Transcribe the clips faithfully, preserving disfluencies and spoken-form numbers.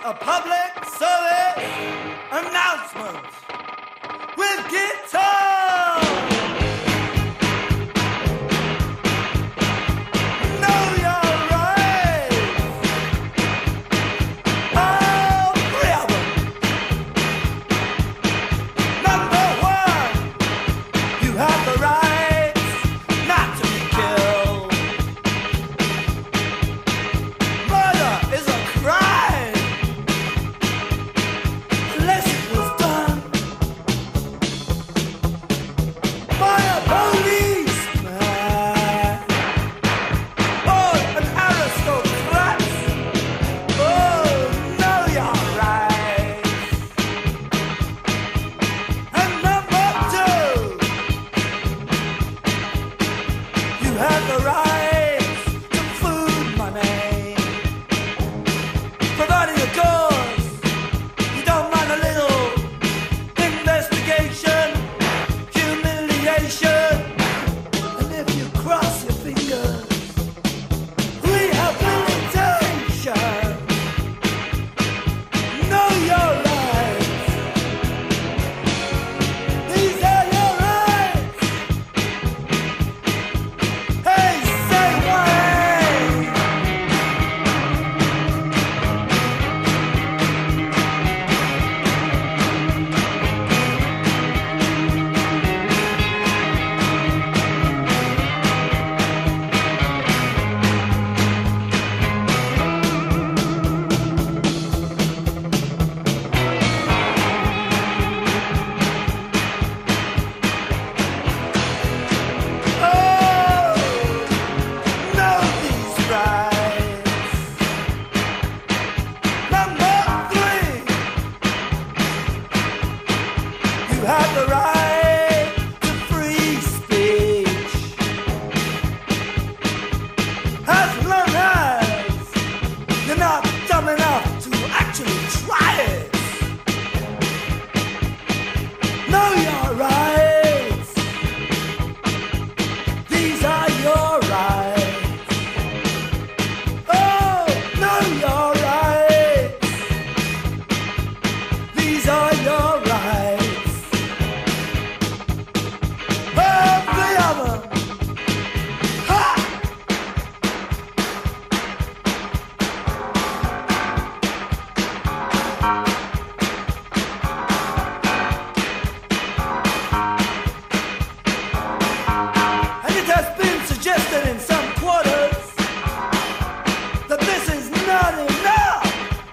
a public service announcement with guitar. Know your rights. All three of them. Number one, you have the right not to be killed. Murder is a crime unless it was done by a policeman or an aristocrat. Oh, know your rights. And number two, you have the right to food money, providing a cause. You don't mind a little investigation, humiliation, and if you cross your fingers, rehabilitation. Know your rights. These are your rights. Hey, say what? Oh, know these rights. Number three, you have the right to free speech, as long as you're not dumb enough to actually try it. Know your rights. These are your rights. Oh, know your rights. These are your rights. All three of them. Ha! And it has been suggested in some quarters that this is not enough.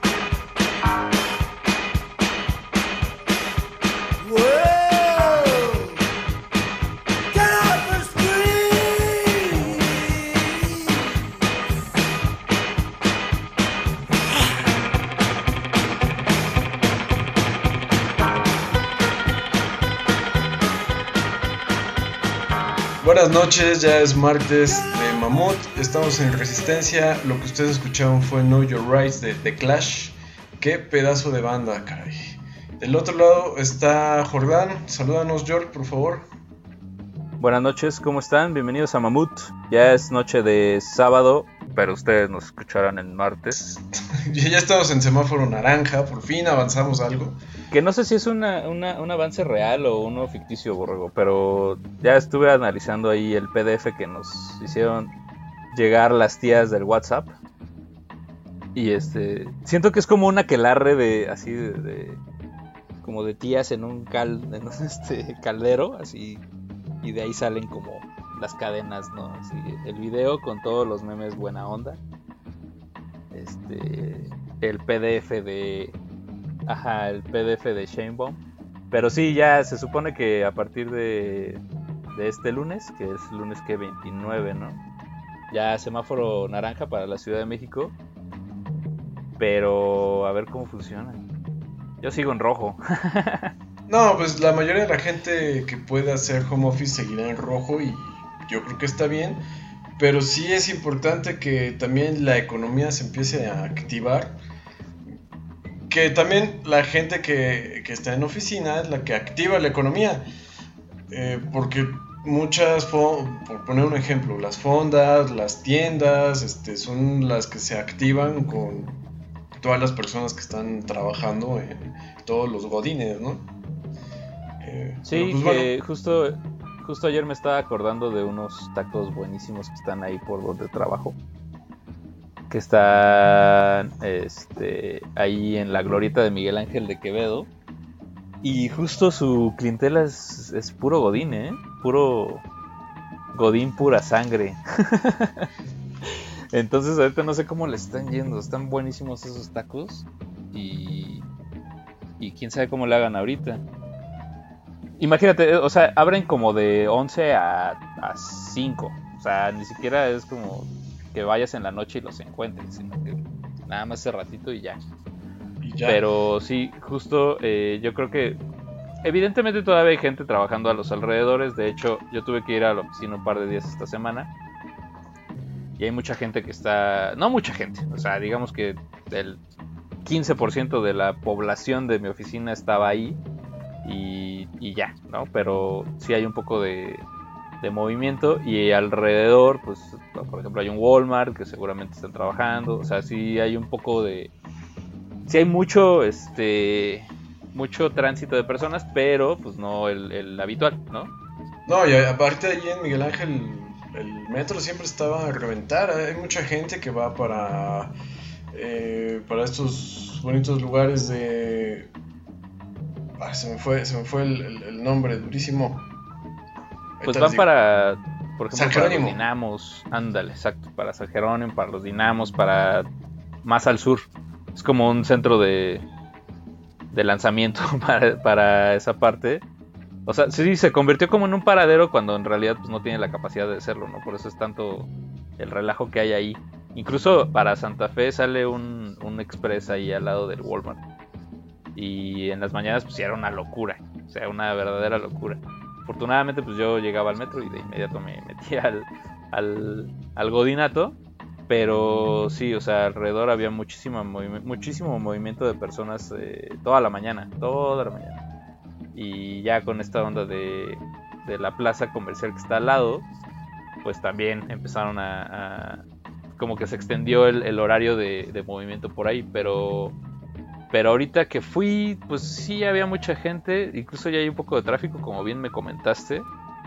Whoa! Get off the street! Buenas noches, ya es martes de Mamut, estamos en Resistencia. Lo que ustedes escucharon fue Know Your Rights de The Clash. Qué pedazo de banda, caray. Del otro lado está Jordán. Salúdanos, George, por favor. Buenas noches, ¿cómo están? Bienvenidos a Mamut. Ya es noche de sábado, pero ustedes nos escucharán el martes. Ya estamos en semáforo naranja, por fin avanzamos algo. Que no sé si es una, una, un avance real o uno ficticio, Borrego, pero ya estuve analizando ahí el P D F que nos hicieron llegar las tías del WhatsApp. Y este siento que es como un aquelarre de así de, de como de tías en un cal en un este caldero, así, y de ahí salen como las cadenas, ¿no? Así, el video con todos los memes buena onda. Este el P D F de Ajá, el P D F de Shamebomb. Pero sí, ya se supone que a partir de, de este lunes, que es lunes que veintinueve, ¿no? Ya semáforo naranja para la Ciudad de México. Pero a ver cómo funciona. Yo sigo en rojo. No, pues la mayoría de la gente que puede hacer home office seguirá en rojo y yo creo que está bien. Pero sí es importante que también la economía se empiece a activar. Que también la gente que, que está en oficina es la que activa la economía. Eh, porque muchas, por poner un ejemplo, las fondas, las tiendas, este, son las que se activan con, todas las personas que están trabajando, en todos los godines, ¿no? Eh, sí, pues, que bueno. justo, justo ayer me estaba acordando de unos tacos buenísimos que están ahí por donde trabajo. Que están este, ahí en la glorieta de Miguel Ángel de Quevedo. Y justo su clientela es, es puro godín, ¿eh? Puro godín, pura sangre. Entonces ahorita no sé cómo le están yendo. Están buenísimos esos tacos. Y, y quién sabe cómo le hagan ahorita. Imagínate, o sea, abren como de once a, a cinco. O sea, ni siquiera es como que vayas en la noche y los encuentres, sino que nada más ese ratito y ya. Y ya. Pero sí, justo eh, yo creo que evidentemente todavía hay gente trabajando a los alrededores. De hecho, yo tuve que ir a la oficina un par de días esta semana. Y hay mucha gente que está... No mucha gente, o sea, digamos que el quince por ciento de la población de mi oficina estaba ahí. Y, y ya, ¿no? Pero sí hay un poco de, de movimiento. Y alrededor, pues, por ejemplo, hay un Walmart que seguramente están trabajando. O sea, sí hay un poco de... Sí hay mucho, este... mucho tránsito de personas, pero pues no el, el habitual, ¿no? No, y aparte allí en Miguel Ángel, el metro siempre estaba a reventar. Hay mucha gente que va para, eh, para estos bonitos lugares de... Ah, se me fue, se me fue el, el, el nombre, durísimo. Pues van para, por ejemplo, San para los Jerónimo. dinamos, ándale, exacto, para San Jerónimo, para los dinamos, para más al sur. Es como un centro de, de lanzamiento para, para esa parte. O sea, sí, se convirtió como en un paradero cuando en realidad pues, no tiene la capacidad de serlo, ¿no? Por eso es tanto el relajo que hay ahí. Incluso para Santa Fe sale un, un express ahí al lado del Walmart. Y en las mañanas pues era una locura, o sea, una verdadera locura. Afortunadamente pues yo llegaba al metro y de inmediato me metía al, al, al godinato. Pero sí, o sea, alrededor había muchísimo, movi- muchísimo movimiento de personas eh, toda la mañana, toda la mañana. Y ya con esta onda de, de la plaza comercial que está al lado, pues también empezaron a... a como que se extendió el, el horario de, de movimiento por ahí, pero... Pero ahorita que fui, pues sí había mucha gente, incluso ya hay un poco de tráfico, como bien me comentaste.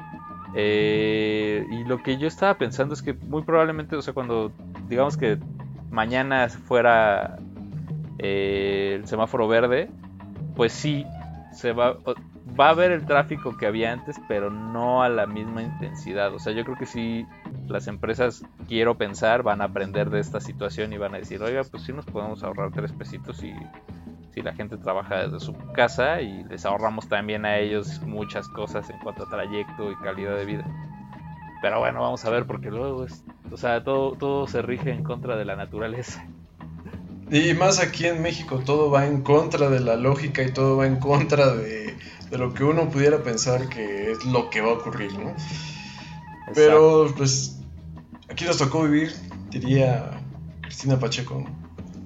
Eh, y lo que yo estaba pensando es que muy probablemente, o sea, cuando digamos que mañana fuera eh, el semáforo verde, pues sí, se va, va a haber el tráfico que había antes, pero no a la misma intensidad. O sea, yo creo que sí, las empresas, quiero pensar, van a aprender de esta situación y van a decir, oiga, pues sí nos podemos ahorrar tres pesitos y si la gente trabaja desde su casa y les ahorramos también a ellos muchas cosas en cuanto a trayecto y calidad de vida. Pero bueno, vamos a ver, porque luego es, o sea, todo, todo se rige en contra de la naturaleza. Y más aquí en México, todo va en contra de la lógica y todo va en contra de, de lo que uno pudiera pensar que es lo que va a ocurrir, ¿no? Exacto. Pero pues aquí nos tocó vivir, diría Cristina Pacheco, ¿no?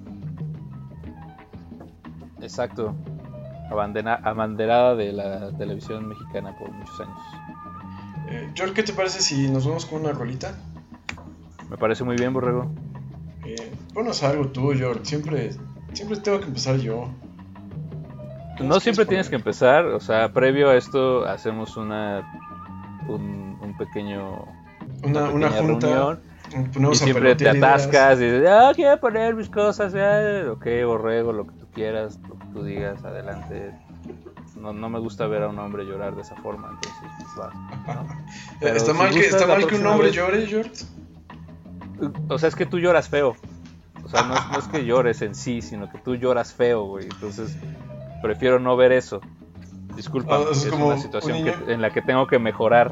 Exacto. Abandera, abanderada de la televisión mexicana por muchos años. Eh, George, ¿qué te parece si nos vamos con una rolita? Me parece muy bien, Borrego. Eh, ponos algo tú, George. Siempre, siempre tengo que empezar yo. No siempre tienes que empezar, o sea, previo a esto hacemos una un, un pequeño una, una, una junta, reunión y siempre te atascas ideas. Y dices, ah, quiero poner mis cosas, ya, ok, Borrego, lo que tú quieras, lo que tú digas, adelante. No, no me gusta ver a un hombre llorar de esa forma, entonces pues va, ¿no? ¿Está si mal, que, está mal que un hombre vez... llore, George? O sea, es que tú lloras feo. O sea, no es, no es que llores en sí, sino que tú lloras feo, güey. Entonces, prefiero no ver eso. Disculpa, oh, es, es como una situación un que, en la que tengo que mejorar.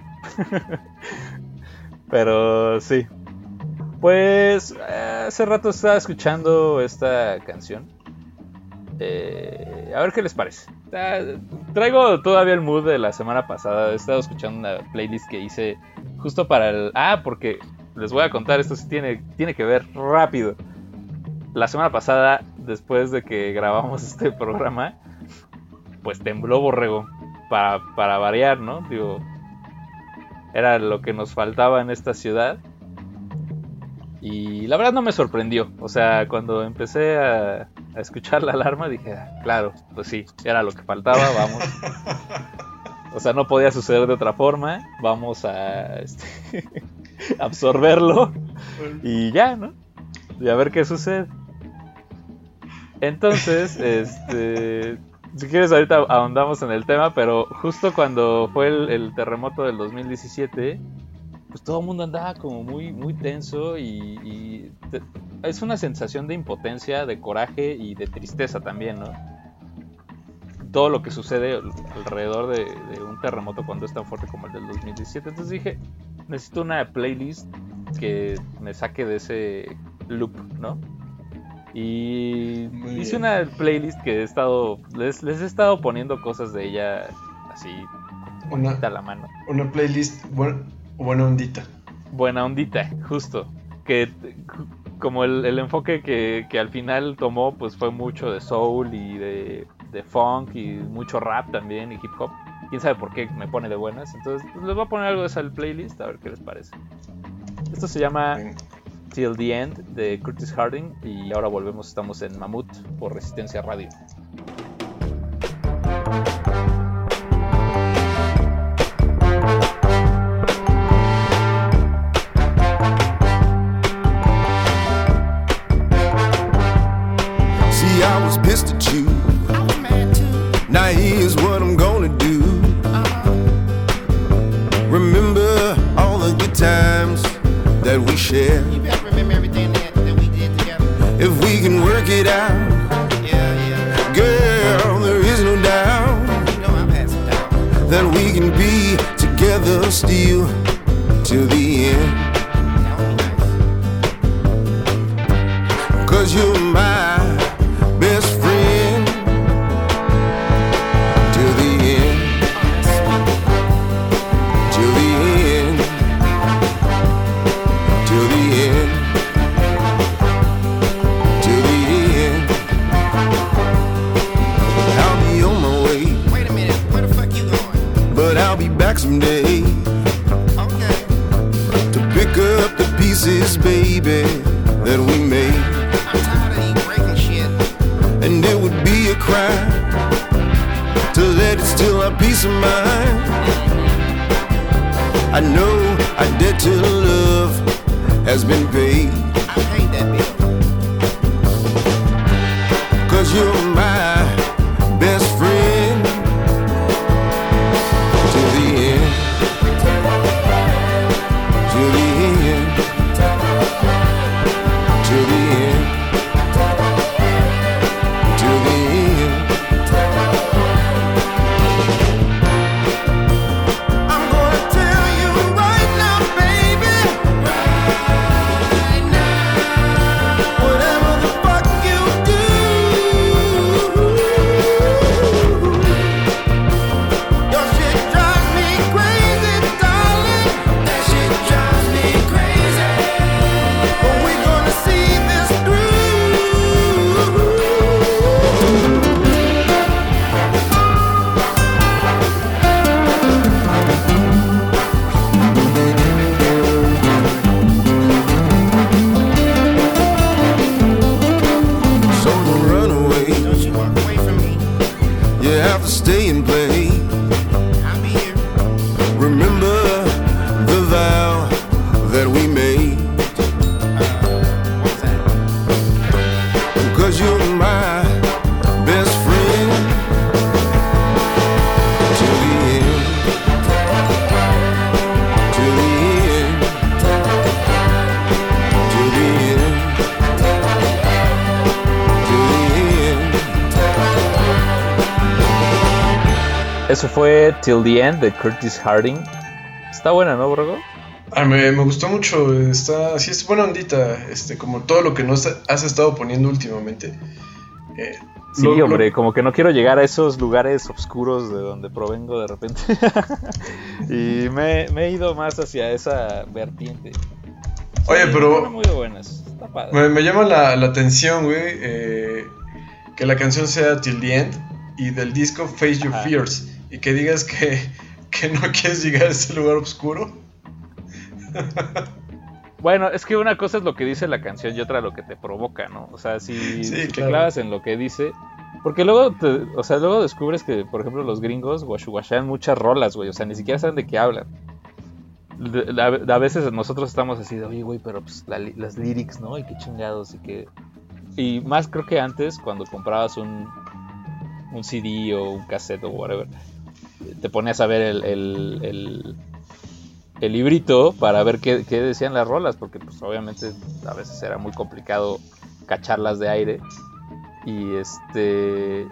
Pero sí. Pues eh, hace rato estaba escuchando esta canción. Eh, a ver qué les parece. Eh, traigo todavía el mood de la semana pasada. He estado escuchando una playlist que hice justo para el... Ah, porque les voy a contar, esto sí tiene, tiene que ver rápido. La semana pasada, después de que grabamos este programa, pues tembló, Borrego. Para, para variar, ¿no? Digo, era lo que nos faltaba en esta ciudad. Y la verdad no me sorprendió. O sea, cuando empecé a, a escuchar la alarma dije, ah, claro, pues sí, era lo que faltaba, vamos. O sea, no podía suceder de otra forma. Vamos a este, absorberlo y ya, ¿no? Y a ver qué sucede. Entonces, este, si quieres ahorita ahondamos en el tema, pero justo cuando fue el, el terremoto del dos mil diecisiete, pues todo el mundo andaba como muy, muy tenso y, y te, es una sensación de impotencia, de coraje y de tristeza también, ¿no? Todo lo que sucede alrededor de, de un terremoto cuando es tan fuerte como el del dos mil diecisiete. Entonces dije, necesito una playlist que me saque de ese loop, ¿no? Y Muy hice bien. una playlist que he estado, les, les he estado poniendo cosas de ella así, Una, a la mano. una playlist buen, buena ondita. Buena ondita, justo. Que como el, el enfoque que, que al final tomó, pues fue mucho de soul y de, de funk y mucho rap también y hip hop. Quién sabe por qué me pone de buenas. Entonces pues les voy a poner algo de esa playlist, a ver qué les parece. Esto se llama Venga. Till the End de Curtis Harding. Y ahora volvemos, estamos en Mamut por Resistencia Radio. See, I was pissed at you. I was mad too. Now here's what I'm gonna do. Uh-huh. Remember all the good times that we shared. You better remember everything that, that we did together. If we can work it out, Yeah, yeah. girl, there is no doubt You know I've had some doubt. that we can be together still till the end. That would be nice. Cause you're my best friend till the end, till the end, till the end, till the end. I'll be on my way, Wait a minute, where the fuck you going? but I'll be back someday Okay. to pick up the pieces, baby, that we made. I'm tired of you breaking shit. And it would be a crime to let it steal our peace of mind. I know our debt to love has been paid. I paid that bill. Cause you're my best friend till the end, till the end, till the end, till the end. I'm gonna tell you right now, baby, Right now. whatever the fuck you do, your shit drives me crazy, darling. That shit drives me crazy. But we're gonna see this through. So don't run away. Don't you walk away from me. You have to stay and play. I'll be here. Remember the vow that we made. What was that? Cause you're my best friend till the end, till the end, till the end, till the end. Eso fue Till the End de Curtis Harding. Está buena, ¿no, Borrego? Ah, me, me gustó mucho, está, sí es buena ondita, este, como todo lo que nos has estado poniendo últimamente. Eh, Sí, lo- lo- hombre, como que no quiero llegar a esos lugares oscuros de donde provengo de repente. Y me, me he ido más hacia esa vertiente. Oye, Sí, pero- están muy buenas. Está padre. Me, me llama la, la atención, güey, eh, que la canción sea Till the End y del disco Face Your Ajá. Fears y que digas que, que no quieres llegar a ese lugar oscuro. Bueno, es que una cosa es lo que dice la canción y otra lo que te provoca, ¿no? O sea, si, Sí, si te claro. clavas en lo que dice... Porque luego, te, o sea, luego descubres que, por ejemplo, los gringos guashuguashean muchas rolas, güey. O sea, ni siquiera saben de qué hablan. De- A, a veces nosotros estamos así de, oye, güey, pero pues la li- las lyrics, ¿no? Y qué chingados y qué... Y más creo que antes, cuando comprabas un, un C D o un cassette o whatever, te ponías a ver el, el, el, el librito para ver qué, qué decían las rolas, porque pues obviamente a veces era muy complicado cacharlas de aire. Y este...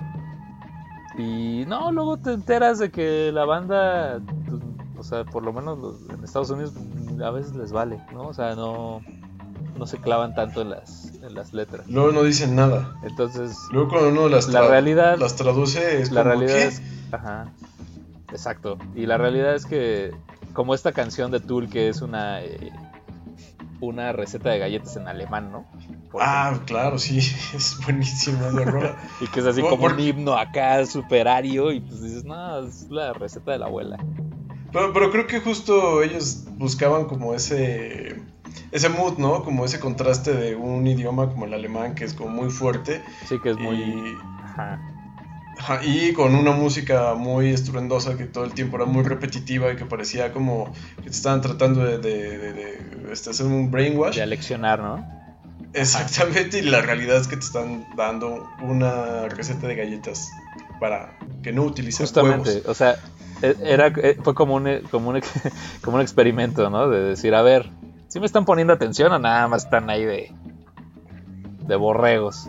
Y no, luego te enteras de que la banda, pues, o sea, por lo menos los- en Estados Unidos a veces les vale, ¿no? O sea, no, no se clavan tanto en las, en las letras. Luego no dicen nada. Entonces, Luego cuando uno las, La tra- realidad- las traduce es la como, realidad ¿qué? es... Ajá, exacto. Y la realidad es que, como esta canción de Tool, que es una, eh, una receta de galletas en alemán, ¿no? Por Ah, ejemplo. claro, sí, es buenísima la rola. Y que es así por- como por- un himno acá, superario, y pues dices, no, es la receta de la abuela. Pero, pero creo que justo ellos buscaban como ese ese mood, ¿no? Como ese contraste de un idioma como el alemán, que es como muy fuerte. Sí que es muy... Y, Ajá. ajá, y con una música muy estruendosa que todo el tiempo era muy repetitiva y que parecía como que te estaban tratando de, de, de, de, este, hacer un brainwash. De aleccionar, ¿no? Exactamente, y la realidad es que te están dando una receta de galletas para que no utilices Justamente, huevos. o sea, e- era, e- fue como un, como, un, ex- como un experimento, ¿no? De decir, a ver, ¿sí me están poniendo atención o nada más están ahí de, de borregos?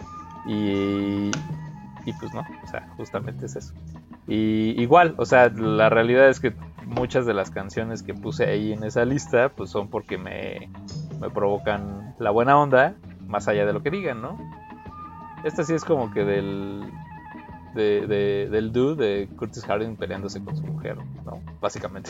Y, y pues no, o sea, justamente es eso. Y igual, o sea, la realidad es que muchas de las canciones que puse ahí en esa lista, pues son porque me, me provocan la buena onda, más allá de lo que digan, ¿no? Esta sí es como que del... De, de- del dude de Curtis Harding peleándose con su mujer, ¿no? Básicamente.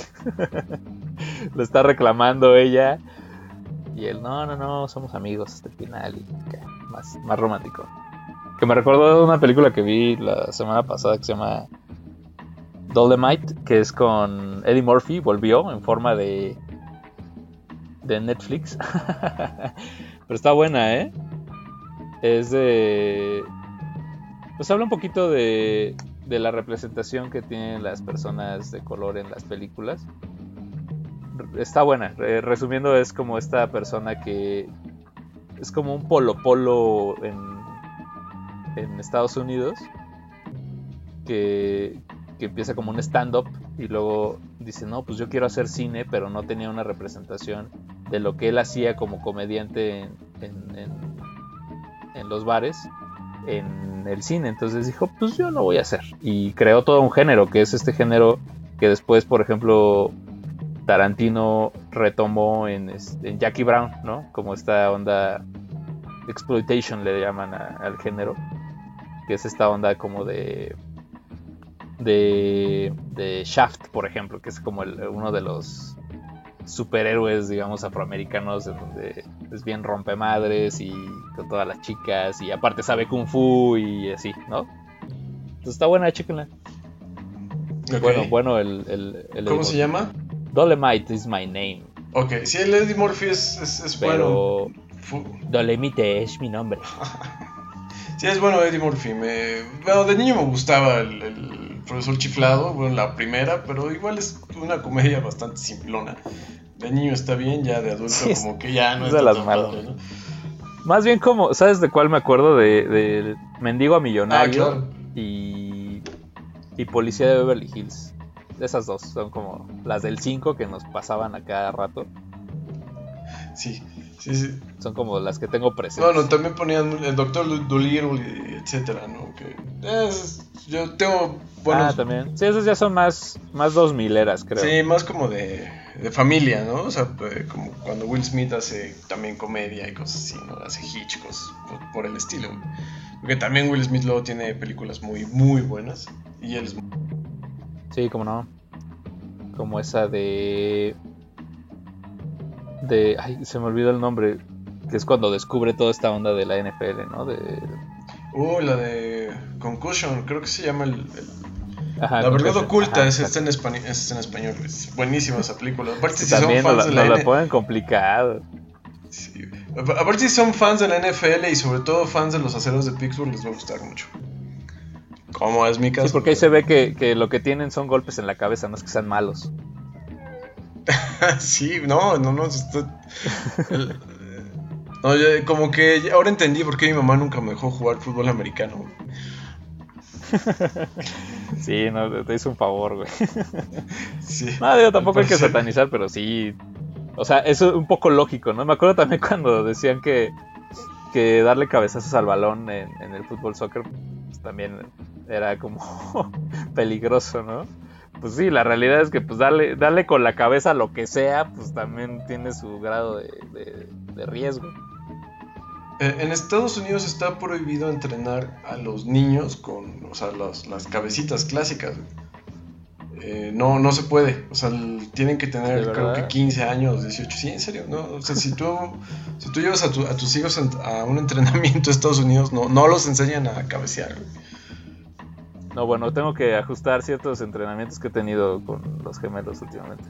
Lo está reclamando ella. Y él, no, no, no, somos amigos hasta el final. Y que más, más romántico. Que me recordó de una película que vi la semana pasada que se llama Dolomite, que es con Eddie Murphy, volvió en forma de de Netflix. Pero está buena, ¿eh? Es de... Pues habla un poquito de, de la representación que tienen las personas de color en las películas. Está buena. Re- Resumiendo, es como esta persona que es como un polo polo en, en Estados Unidos, que, que empieza como un stand-up y luego dice, no, pues yo quiero hacer cine, pero no tenía una representación de lo que él hacía como comediante en, en, en, en los bares, en el cine. Entonces dijo, pues yo lo voy a hacer. Y creó todo un género, que es este género que después, por ejemplo, Tarantino retomó en, este, en Jackie Brown, ¿no? Como esta onda exploitation le llaman a- al género, que es esta onda como de de, de Shaft, por ejemplo, que es como el- uno de los superhéroes, digamos, afroamericanos, en donde es bien rompemadres y con todas las chicas y aparte sabe kung fu y así, ¿no? Entonces está buena, chéquenla. Ok. Bueno, bueno el, el, el ¿Cómo Eddie se llama? Murphy. Dolemite is my name, Ok, sí, el Eddie Murphy es, es, es bueno. pero Fu- Dolemite es mi nombre. Sí, es bueno Eddie Murphy. Me... Bueno, de niño me gustaba el, el profesor chiflado, bueno, la primera, pero igual es una comedia bastante simplona. De niño está bien, ya de adulto Sí, como que ya no es es de tan las malas. padre, ¿no? Más bien como, ¿sabes de cuál me acuerdo? De, de Mendigo a Millonario Ah, claro. y, y Policía de Beverly Hills. Esas dos son como las del cinco que nos pasaban a cada rato. Sí, sí, sí. Son como las que tengo presentes. Bueno, también ponían el Doctor Dolittle y etcétera, ¿no? Que es, yo tengo buenos... Ah, también. Sí, esas ya son más, más dos mileras, creo. Sí, más como de, de familia, ¿no? O sea, eh, como cuando Will Smith hace también comedia y cosas así, ¿no? Hace Hitchcocks por, por el estilo. Porque también Will Smith luego tiene películas muy, muy buenas. Y él es... Sí, como no. Como esa de... De... Ay, se me olvidó el nombre. Que es cuando descubre toda esta onda de la N F L, ¿no? De... Uh, la de Concussion, creo que se llama el... el- Ajá, la verdad Concussion. oculta, Ajá, es, exacto. está en, español, es en español. Es buenísima esa película. Aparte, si También son nos, fans la, de la, nos la N- ponen complicado. Sí. A a ver si son fans de la N F L y sobre todo fans de los aceros de Pittsburgh, les va a gustar mucho. ¿Cómo es mi caso? Sí, porque ahí se ve que, que lo que tienen son golpes en la cabeza, no es que sean malos. Sí, no, no, no. Está... el- no, ya, como que ya- ahora entendí por qué mi mamá nunca me dejó jugar fútbol americano. Güey. Sí, no, te hizo un favor, güey. Sí. No, digo, tampoco Al hay que parecer- satanizar, pero sí. O sea, eso es un poco lógico, ¿no? Me acuerdo también cuando decían que, que darle cabezazos al balón en, en el fútbol soccer pues, también era como peligroso, ¿no? Pues sí, la realidad es que pues darle, darle con la cabeza a lo que sea, pues también tiene su grado de, de, de riesgo. Eh, En Estados Unidos está prohibido entrenar a los niños con, o sea, las, las cabecitas clásicas. Eh, no, no se puede. O sea, el- tienen que tener, ¿De creo verdad? que quince años, dieciocho. Sí, en serio. No, o sea, si tú, si tú llevas a, tu- a tus hijos en- a un entrenamiento a Estados Unidos, no, no los enseñan a cabecear. güey. No, bueno, tengo que ajustar ciertos entrenamientos que he tenido con los gemelos últimamente.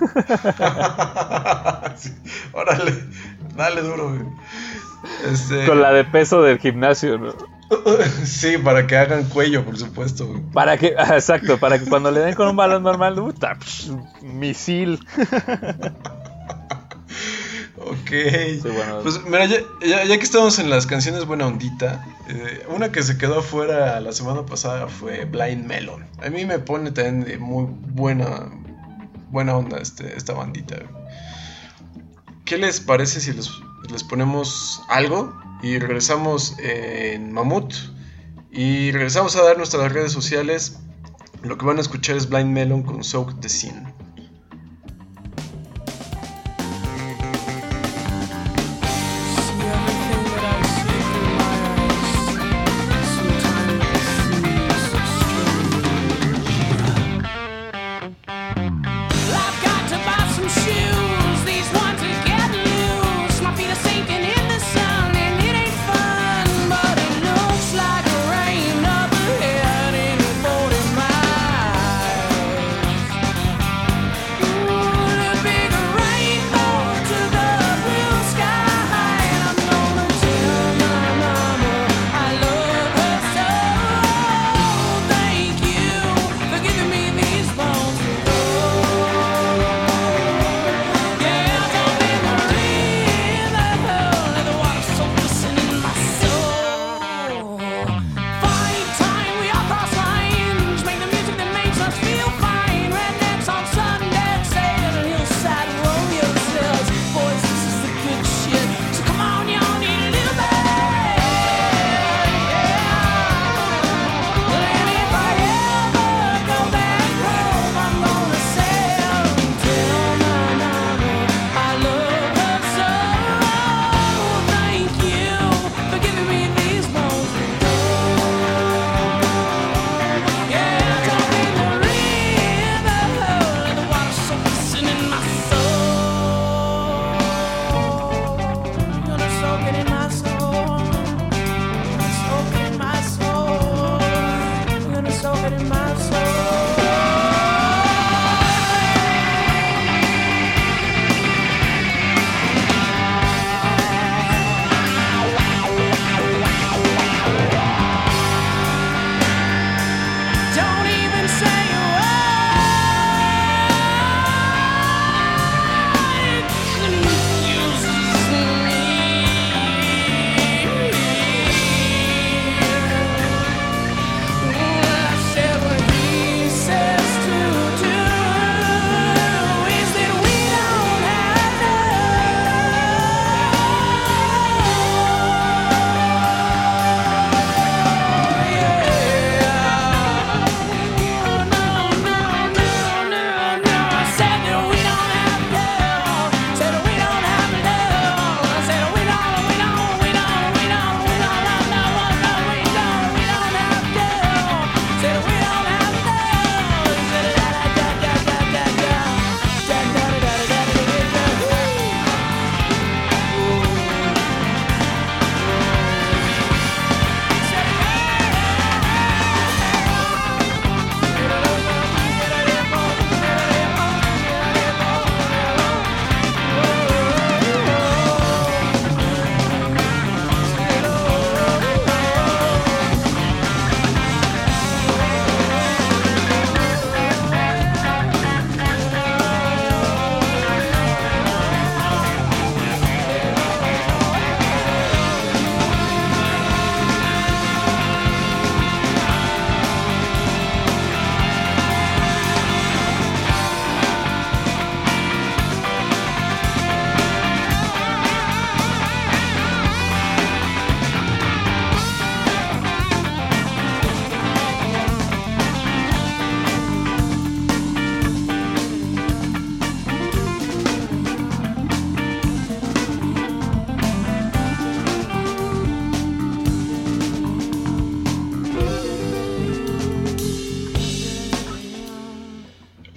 Sí, órale, dale duro. güey. Este, Con la de peso del gimnasio, ¿no? Sí, para que hagan cuello, por supuesto. güey. Para que, ah, exacto, para que cuando le den con un balón normal, puta, psh, misil. Ok. Sí, bueno. Pues mira, ya, ya- ya que estamos en las canciones buena ondita, eh, una que se quedó afuera la semana pasada fue Blind Melon. A mí me pone también de muy buena, buena onda este, esta bandita. ¿Qué les parece si les, les ponemos algo y regresamos en Mamut? Y regresamos a dar nuestras redes sociales. Lo que van a escuchar es Blind Melon con Soak the Scene. See everything that I see through my eyes. Sometimes it seems strange. I've got to buy some shoes. These ones are getting loose. My feet are sinking in the sun, and it ain't fun. But it looks like rain up ahead in forty miles.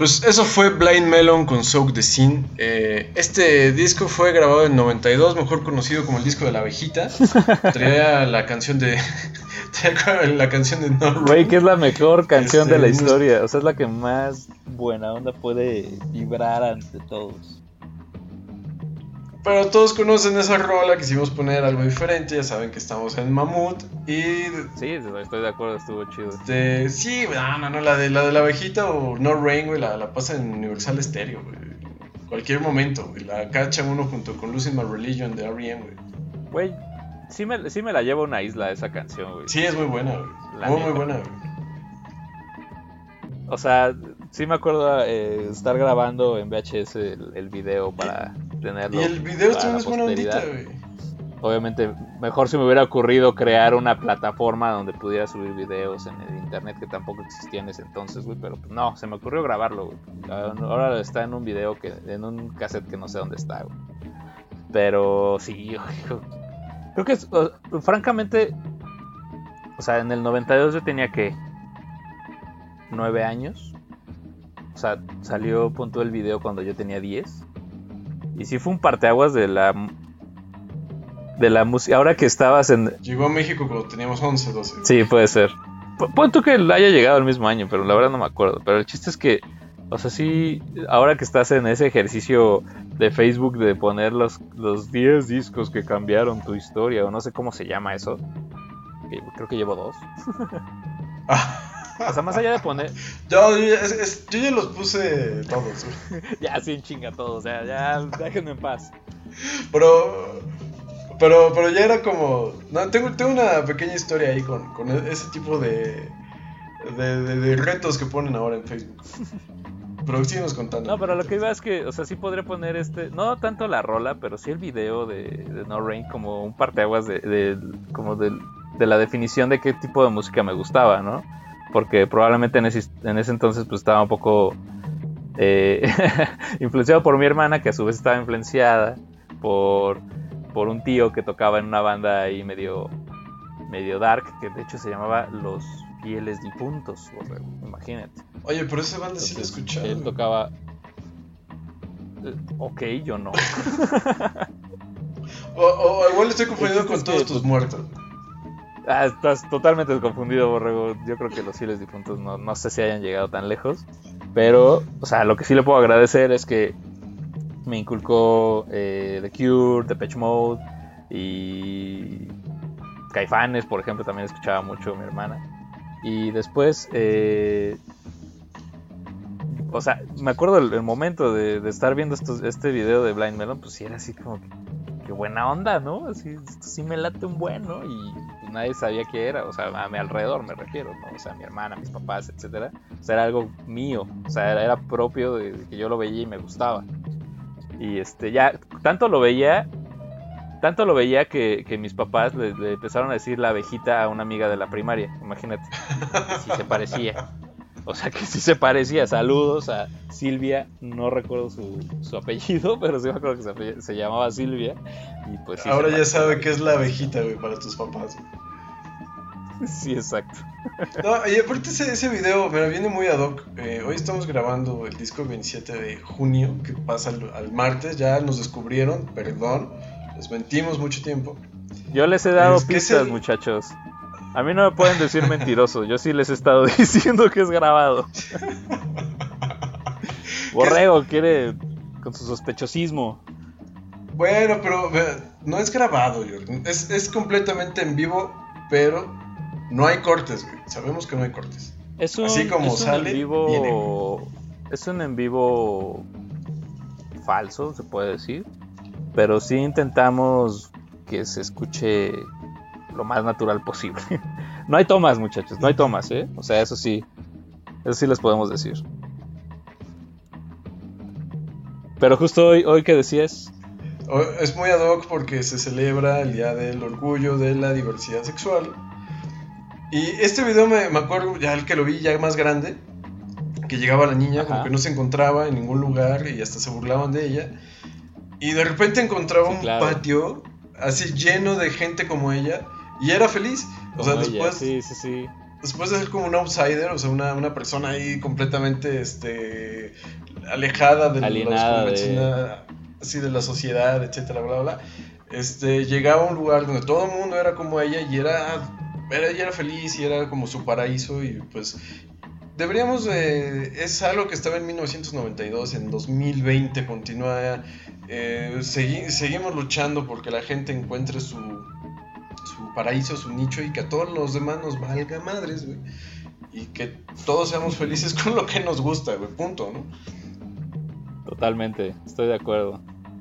Pues eso fue Blind Melon con Soak the Scene. Eh, este disco fue grabado en noventa y dos, mejor conocido como el disco de la abejita. Traía la canción de... traía la canción de No Rain. Güey, que es la mejor canción Este, de la no- historia. O sea, es la que más buena onda puede vibrar ante todos. Pero todos conocen esa rola, quisimos poner algo diferente, ya saben que estamos en Mamut. Y... Sí, estoy de acuerdo, estuvo chido. Este, sí, no, no, no, la de la, de la abejita o No Rain, güey, la, la pasa en Universal Stereo, güey. Cualquier momento, güey. La cacha uno junto con Losing My Religion de R E M, güey. Güey, sí me, sí me la lleva a una isla esa canción, güey. Sí, es muy buena, güey. La Muy, neta. muy buena, güey. O sea, sí me acuerdo eh, estar grabando en V H S el, el video para tenerlo. Y el video para también la es buena ondita, posteridad. güey. Obviamente, mejor si me hubiera ocurrido crear una plataforma donde pudiera subir videos en el internet, que tampoco existía en ese entonces, güey. Pero pues, no, se me ocurrió grabarlo, güey. Ahora está en un video, que en un cassette que no sé dónde está, güey. Pero sí, güey, creo que es, o- francamente, o sea, en el noventa y dos yo tenía que nueve años. O sea, salió punto el video cuando yo tenía diez. Y sí fue un parteaguas de la de la música. Ahora que estabas en... Llegó a México cuando teníamos once, doce. güey. Sí, puede ser. P- Pon tú que haya llegado el mismo año, pero la verdad no me acuerdo. Pero el chiste es que, o sea, sí, ahora que estás en ese ejercicio de Facebook de poner los, los diez discos que cambiaron tu historia, o no sé cómo se llama eso. que Creo que llevo dos. O sea, más allá de poner... Yo, yo, es- es- yo ya los puse todos, güey. Ya, sin chinga todo, o sea, ya déjenme en paz. Pero, pero, pero ya era como... No, tengo, tengo una pequeña historia ahí con, con ese tipo de, de, de, de retos que ponen ahora en Facebook. Pero síguenos contando. No, pero lo que iba es que, o sea, sí podría poner este, no tanto la rola, pero sí el video de, de No Rain como un parteaguas de, de, como de, de la definición de qué tipo de música me gustaba, ¿no? Porque probablemente en ese, en ese entonces pues estaba un poco eh, influenciado por mi hermana, que a su vez estaba influenciada por, por un tío que tocaba en una banda ahí medio, medio dark, que de hecho se llamaba Los Fieles Difuntos, borrego, imagínate. Oye, pero esa banda sí la he Entonces, escuchado. él tocaba... eh, Ok, yo no. O, o igual estoy confundiendo El con chiste todos es que- tus muertos. Ah, estás totalmente confundido, borrego. Yo creo que los fieles difuntos no, no sé si hayan llegado tan lejos. Pero, o sea, lo que sí le puedo agradecer es que me inculcó eh, The Cure, Depeche Mode y Caifanes, por ejemplo, también escuchaba mucho mi hermana. Y después, eh, o sea, me acuerdo el, el momento de, de estar viendo estos, este video de Blind Melon, pues sí era así como que, qué buena onda, ¿no? Así, esto sí me late un buen, ¿no? Y pues, nadie sabía qué era, o sea, a mi alrededor me refiero, ¿no? O sea, mi hermana, mis papás, etcétera. O sea, era algo mío, o sea, era, era propio de, de que yo lo veía y me gustaba. Y este, ya, tanto lo veía, tanto lo veía que, que mis papás le, le empezaron a decir la abejita a una amiga de la primaria, imagínate. Que sí se parecía. O sea, que sí se parecía. Saludos a Silvia, no recuerdo su, su apellido, pero sí me acuerdo que se, ape- se llamaba Silvia. Y pues sí Ahora se ya parecía. sabe que es la abejita, güey, para tus papás. Güey. Sí, exacto. No, y aparte ese, ese video me viene muy ad hoc. Eh, hoy estamos grabando el disco veintisiete de junio, que pasa al, al martes. Ya nos descubrieron, perdón. Les mentimos mucho tiempo. Yo les he dado Es que pistas, es el- muchachos. A mí no me pueden decir mentiroso. Yo sí les he estado diciendo que es grabado. Borrego quiere con su sospechosismo. Bueno, pero eh, no es grabado, Jordan. Es, es completamente en vivo, pero no hay cortes, güey. Sabemos que no hay cortes. Es un, Así como es un sale, en vivo, viene. es un en vivo falso, se puede decir, pero sí intentamos que se escuche lo más natural posible. No hay tomas, muchachos, no hay tomas, ¿eh? O sea, eso sí, eso sí les podemos decir. Pero justo hoy, hoy que decías, O- Es muy ad hoc porque se celebra el Día del Orgullo de la Diversidad Sexual. Y este video me, me acuerdo, ya el que lo vi ya más grande, que llegaba la niña, como Ajá. que no se encontraba en ningún lugar y hasta se burlaban de ella. Y de repente encontraba Sí, un claro. patio así lleno de gente como ella y era feliz. O sea, como ella, después, sí, sí, sí. después de ser como un outsider, o sea, una, una persona ahí completamente este, alejada de Alienada los de- convenciona- así de la sociedad, etcétera, bla, bla, este, llegaba a un lugar donde todo el mundo era como ella y era, era, ella era feliz y era como su paraíso y pues deberíamos de, es algo que estaba en mil novecientos noventa y dos, en dos mil veinte continúa, eh, segui- seguimos luchando porque la gente encuentre su, su paraíso, su nicho y que a todos los demás nos valga madres, güey. Y que todos seamos felices con lo que nos gusta, güey, punto, ¿no? Totalmente, estoy de acuerdo.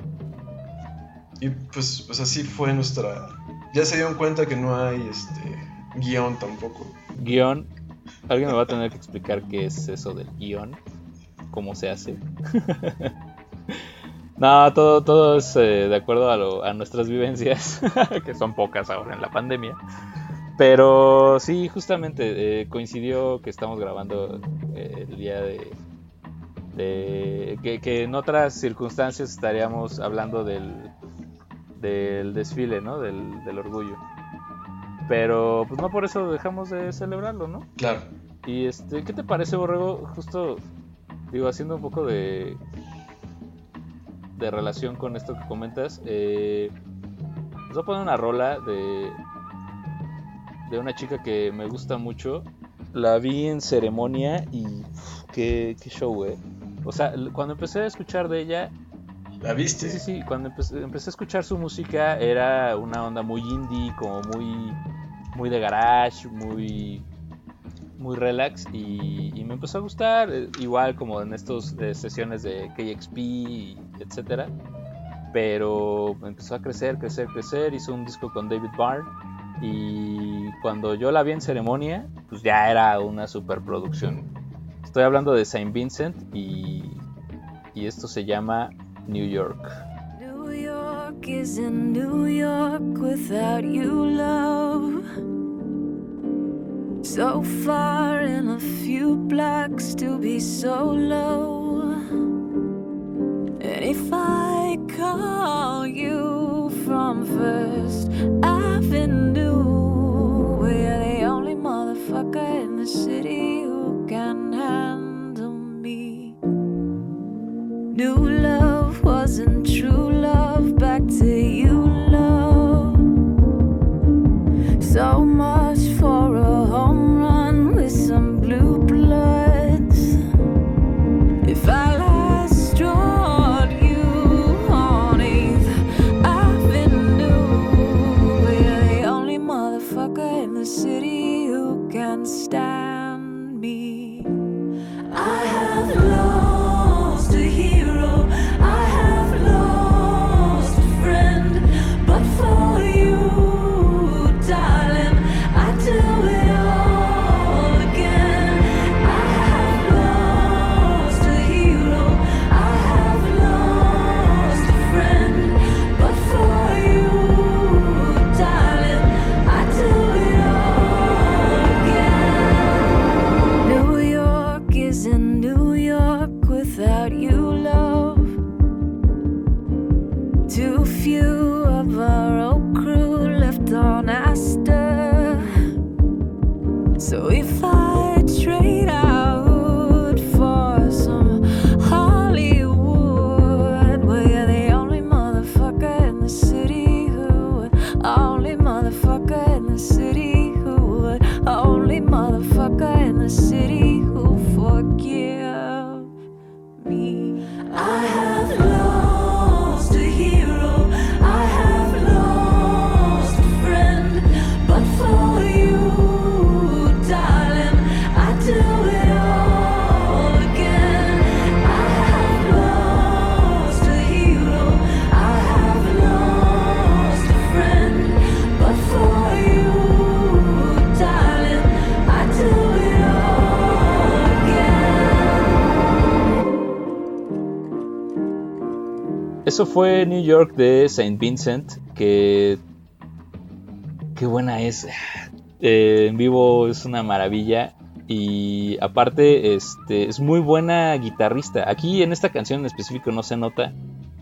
Y pues, pues así fue nuestra... Ya se dieron cuenta que no hay este guión tampoco. Guión. Alguien me va a tener que explicar qué es eso del guión. Cómo se hace. No, todo, todo es eh, de acuerdo a, lo, a nuestras vivencias. Que son pocas ahora en la pandemia. Pero sí, justamente eh, coincidió que estamos grabando eh, el día de... de que, que en otras circunstancias estaríamos hablando del, del desfile, ¿no? Del, del orgullo. Pero pues no por eso dejamos de celebrarlo, ¿no? Claro. Y este, ¿qué te parece, Borrego? Justo, digo, haciendo un poco de de relación con esto que comentas, eh, les voy a poner una rola de de una chica que me gusta mucho. La vi en Ceremonia y uf, qué, qué show, eh. O sea, l- cuando empecé a escuchar de ella, ¿La viste? sí, sí, sí, cuando empecé, empecé a escuchar su música era una onda muy indie, como muy muy de garage, muy muy relax y, y me empezó a gustar, eh, igual como en estas sesiones de K X P, y etcétera. Pero empezó a crecer, crecer, crecer, hizo un disco con David Byrne y cuando yo la vi en Ceremonia, pues ya era una superproducción. Estoy hablando de Saint Vincent y, y esto se llama New York. New York isn't New York without you, love. So far in a few blocks to be so low. And if I call you from First Avenue, we're the only motherfucker in the city who can handle me. New love wasn't true love, back to you, love. So much for a home run with some blue bloods. If I last drawed you on eighth Avenue, we're the only motherfucker in the city who can stand me. I have lost a hero, I have lost a friend, but for you, darling, I do it all again. I have lost a hero, I have lost a friend, but for you, darling, I do it all again. New York isn't New York without you, love. Too few of our old crew left on Astor. So if I trade out for some Hollywood, we're the only motherfucker in the city who would, only motherfucker in the city who would, only motherfucker in the city who forgive me. I have lost a hero, I have lost a friend, but for you, darling, I do it all again. I have lost a hero, I have lost a friend, but for you, darling, I do it all again. Eso fue New York de Saint Vincent, que qué buena es. Eh, en vivo es una maravilla y aparte este es muy buena guitarrista. Aquí en esta canción en específico no se nota,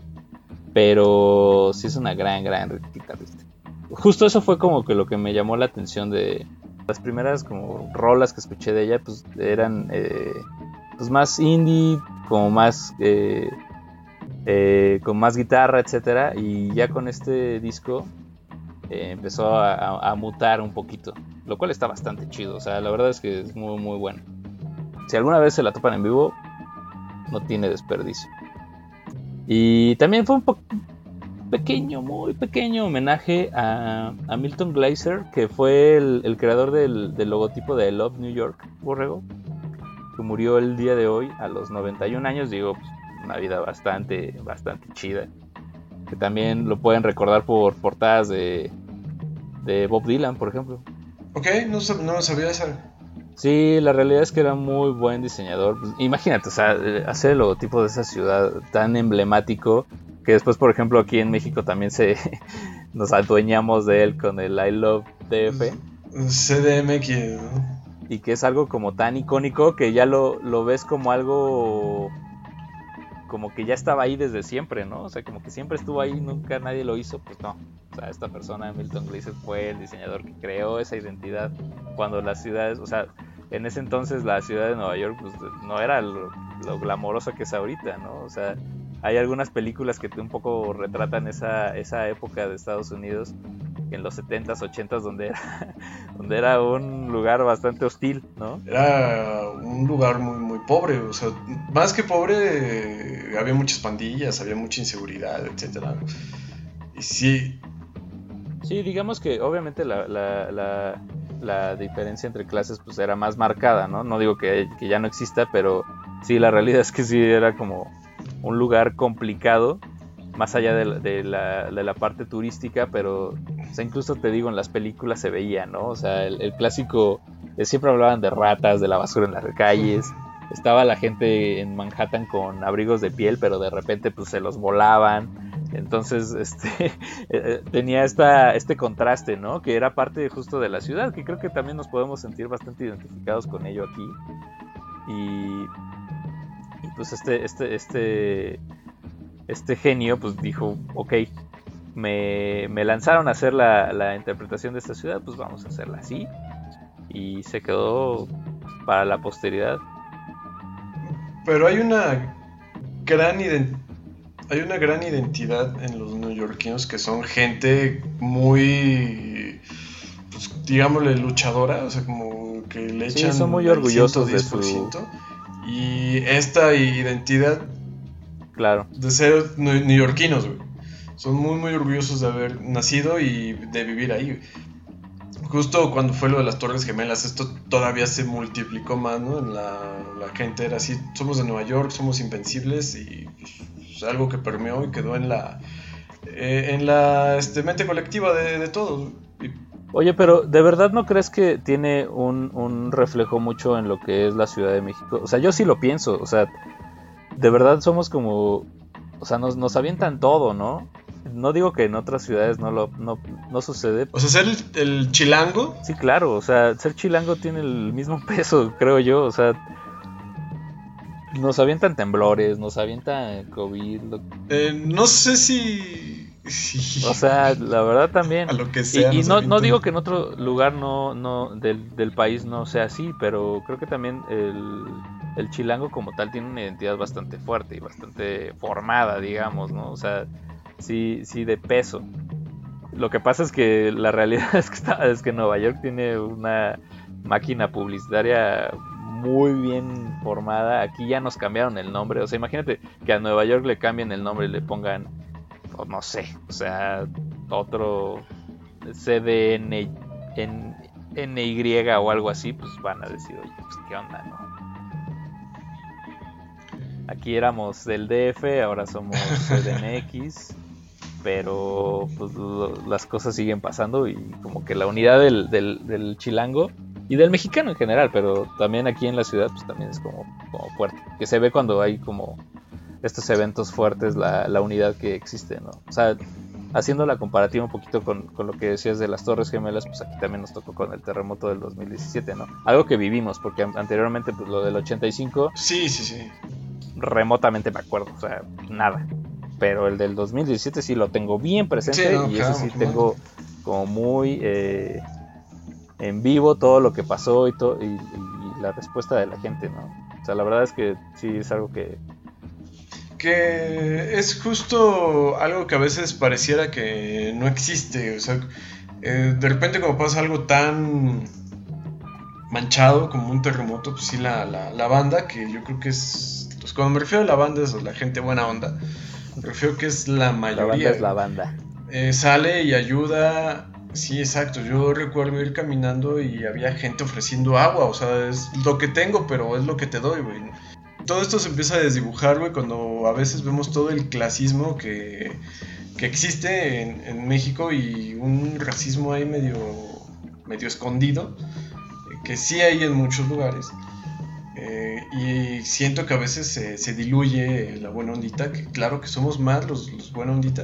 pero sí es una gran gran guitarrista. Justo eso fue como que lo que me llamó la atención de las primeras como rolas que escuché de ella pues eran eh, pues más indie, como más eh, eh, con más guitarra, etcétera, y ya con este disco eh, empezó a, a, a mutar un poquito, lo cual está bastante chido. O sea, la verdad es que es muy muy bueno. Si alguna vez se la topan en vivo, no tiene desperdicio. Y también fue un po- pequeño, muy pequeño homenaje a, a Milton Glaser, que fue el, el creador del, del logotipo de I Love New York, Borrego, que murió el día de hoy a los noventa y un años. Digo, pues, una vida bastante, bastante chida. Que también lo pueden recordar por portadas de, de Bob Dylan, por ejemplo. Ok, no, sab- no sabía esa. Sí, la realidad es que era muy buen diseñador. Pues, imagínate, o sea, eh, hacer el logotipo de esa ciudad tan emblemático, que después, por ejemplo, aquí en México también se nos adueñamos de él con el I Love D F, C D M X, ¿no? y que es algo como tan icónico que ya lo, lo ves como algo como que ya estaba ahí desde siempre, ¿no? O sea, como que siempre estuvo ahí, nunca nadie lo hizo. Pues no, o sea, esta persona, Milton Glaser, fue el diseñador que creó esa identidad cuando las ciudades, o sea, en ese entonces la ciudad de Nueva York pues no era lo, lo glamoroso que es ahorita, ¿no? O sea, hay algunas películas que un poco retratan esa, esa época de Estados Unidos, en los setentas, ochentas, donde era, donde era un lugar bastante hostil, ¿no? Era un lugar muy, muy pobre, o sea, más que pobre, eh, había muchas pandillas, había mucha inseguridad, etcétera. Y sí, Sí, digamos que obviamente la, la, la, la diferencia entre clases pues era más marcada, ¿no? No digo que, que ya no exista, pero sí, la realidad es que sí era como un lugar complicado, más allá de la, de la, de la parte turística, pero o sea, incluso te digo, en las películas se veía, ¿no? O sea, el, el clásico, eh, siempre hablaban de ratas, de la basura en las calles, estaba la gente en Manhattan con abrigos de piel, pero de repente pues se los volaban. Entonces, este eh, tenía esta, este contraste, ¿no? Que era parte justo de la ciudad, que creo que también nos podemos sentir bastante identificados con ello aquí. Y, y pues este, este, este, este genio, pues dijo, ok, me, me lanzaron a hacer la, la interpretación de esta ciudad, pues vamos a hacerla así. Y se quedó para la posteridad. pero hay una gran identidad. Hay una gran identidad en los neoyorquinos, que son gente muy, pues, digámosle, luchadora, o sea, como que le Sí, echan son muy el orgullosos de ciento diez por su- ciento. Y esta identidad Claro. de ser ne- neoyorquinos, güey. Son muy, muy orgullosos de haber nacido y de vivir ahí. Justo cuando fue lo de las Torres Gemelas, esto todavía se multiplicó más, ¿no? En la, la gente era así, somos de Nueva York, somos invencibles, y pues, algo que permeó y quedó en la eh, en la este, mente colectiva de, de todos. Y, Oye, pero ¿de verdad no crees que tiene un, un reflejo mucho en lo que es la Ciudad de México? O sea, yo sí lo pienso, o sea, de verdad somos como, o sea, nos, nos avientan todo, ¿no? No digo que en otras ciudades no lo no, no sucede. o sea, ser el, el chilango, Sí, claro, o sea, ser chilango tiene el mismo peso, creo yo, o sea, nos avientan temblores, nos avientan COVID, lo- eh, no sé si, si o sea, la verdad también. a lo que sea. Y, y nos no, no avientan. digo que en otro lugar no, no del, del país no sea así, pero creo que también el, el chilango como tal tiene una identidad bastante fuerte y bastante formada, digamos, ¿no? O sea, sí, sí de peso. Lo que pasa es que la realidad es que, está, es que Nueva York tiene una máquina publicitaria muy bien formada. Aquí ya nos cambiaron el nombre. O sea, imagínate que a Nueva York le cambien el nombre y le pongan, oh, no sé, o sea, otro C D N, N Y o algo así, pues van a decir, oye, pues qué onda, ¿no? Aquí éramos del D F, ahora somos C D M X, pero pues lo, las cosas siguen pasando y como que la unidad del, del, del chilango y del mexicano en general, pero también aquí en la ciudad pues también es como, como fuerte, que se ve cuando hay como estos eventos fuertes, la, la unidad que existe, ¿no? O sea, haciendo la comparativa un poquito con, con lo que decías de las Torres Gemelas, pues aquí también nos tocó con el terremoto del dos mil diecisiete, ¿no? Algo que vivimos, porque anteriormente pues lo del ochenta y cinco, Sí, sí, sí. remotamente me acuerdo, o sea, nada. Pero el del dos mil diecisiete sí lo tengo bien presente, Sí, no, y claro, ese sí claro. tengo como muy, eh, en vivo todo lo que pasó y, to- y, y la respuesta de la gente, ¿no? O sea, la verdad es que sí es algo que... Que es justo algo que a veces pareciera que no existe. O sea, eh, de repente como pasa algo tan manchado como un terremoto, pues sí, la, la, la banda, que yo creo que es... Pues cuando me refiero a la banda es la gente buena onda. Me refiero que es la La mayoría. banda es la banda. Eh, sale y ayuda. Sí, exacto. Yo recuerdo ir caminando y había gente ofreciendo agua. O sea, es lo que tengo, pero es lo que te doy, güey. Todo esto se empieza a desdibujar, güey, cuando a veces vemos todo el clasismo que, que existe en, en México y un racismo ahí medio, medio escondido, eh, que sí hay en muchos lugares. Eh, y siento que a veces se, se diluye la buena ondita, que claro que somos más los, los buena ondita.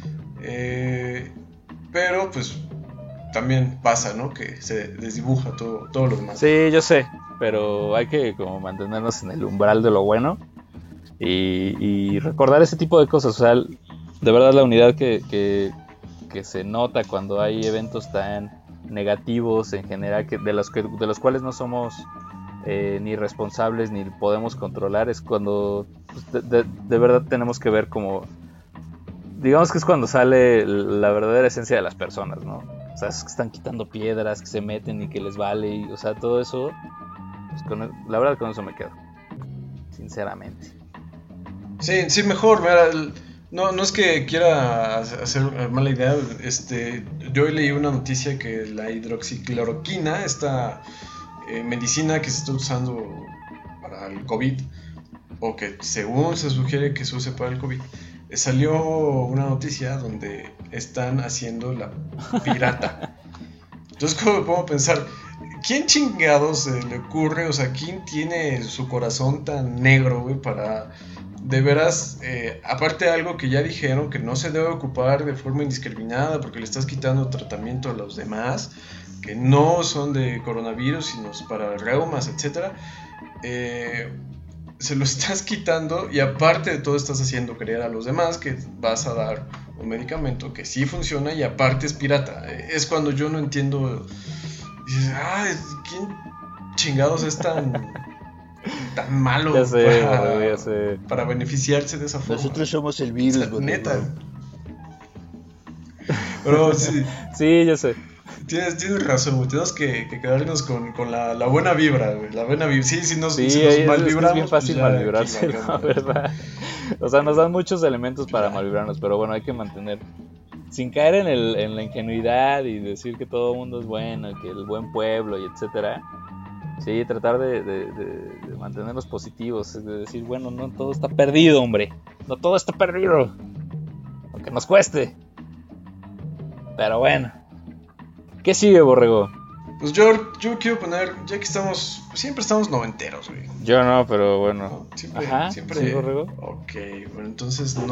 Eh, pero pues también pasa, ¿no? Que se desdibuja todo, todo lo demás. Sí, yo sé, pero hay que como mantenernos en el umbral de lo bueno y, y recordar ese tipo de cosas. O sea, de verdad la unidad que, que, que se nota cuando hay eventos tan negativos en general, que de los que de los cuales no somos eh, ni responsables ni podemos controlar, es cuando pues, de, de, de verdad tenemos que ver como, digamos que es cuando sale la verdadera esencia de las personas, ¿no? O sea, es que están quitando piedras, que se meten y que les vale, y, o sea, todo eso, pues con, la verdad con eso me quedo, sinceramente. Sí, sí, mejor, mira, el- no, no es que quiera hacer mala idea, este, yo leí una noticia que la hidroxicloroquina, esta eh, medicina que se está usando para el COVID, o que según se sugiere que se use para el COVID, eh, salió una noticia donde están haciendo la pirata. Entonces, ¿cómo me pongo a pensar? ¿Quién chingados eh, le ocurre? O sea, ¿quién tiene su corazón tan negro, güey, para de veras, eh, aparte de algo que ya dijeron, que no se debe ocupar de forma indiscriminada porque le estás quitando tratamiento a los demás, que no son de coronavirus, sino para reumas, etcétera, eh, se lo estás quitando y aparte de todo estás haciendo creer a los demás que vas a dar un medicamento que sí funciona y aparte es pirata. Eh, Es cuando yo no entiendo. Dices, ah, ¿quién chingados es tan, tan malo Ya sé, para, bro, ya sé. para beneficiarse de esa forma? Nosotros somos el O virus, sea, boludo. neta. Pero sí, Sí, yo sé. tienes, tienes razón, güey. Tenemos que, que quedarnos con, con la, la buena vibra, güey. La buena vibra. Sí, si nos, Sí, si nos es, mal es que es vibramos, bien fácil pues ya, malvibrarse, aquí ¿no? valgamos. ¿Verdad? O sea, nos dan muchos elementos para malvibrarnos, pero bueno, hay que mantener, sin caer en, el, en la ingenuidad y decir que todo el mundo es bueno, que el buen pueblo y etcétera. Sí, tratar de, de, de, de mantenernos positivos, de decir, bueno, no todo está perdido, hombre. No todo está perdido. Aunque nos cueste. Pero bueno. ¿Qué sigue, Borrego? Pues yo, yo quiero poner, ya que estamos, siempre estamos noventeros, güey. Yo no, pero bueno. ¿No? Siempre, Ajá, siempre. ¿sí, Borrego? Ok, bueno, entonces no.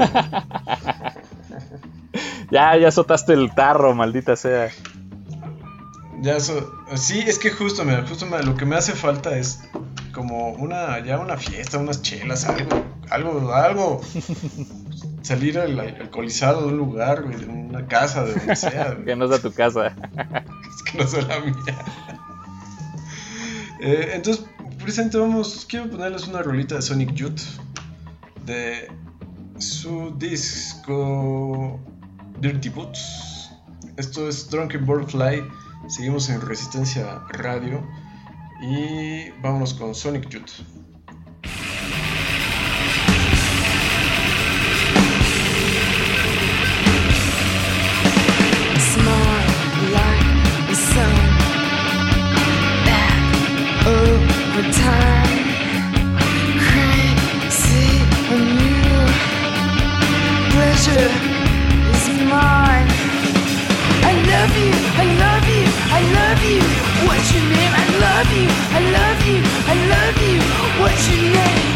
Ya, ya azotaste el tarro, maldita sea. Ya eso, sí, es que justo, mira, justo me- lo que me hace falta es como una, ya una fiesta, unas chelas, algo, algo, algo. Salir al- alcoholizado de un lugar, güey, de una casa, de donde sea, güey. Que no es a tu casa. Es que no soy la mía. Eh, entonces, precisamente vamos, quiero ponerles una rolita de Sonic Youth, de su disco Dirty Boots. Esto es Drunken Birdfly. Seguimos en Resistencia Radio y vámonos con Sonic Youth. Smart like the sun, back over time, crazy on you. Pleasure is mine. I love you, I love you, I love you. What's your name? I love you, I love you, I love you. What's your name?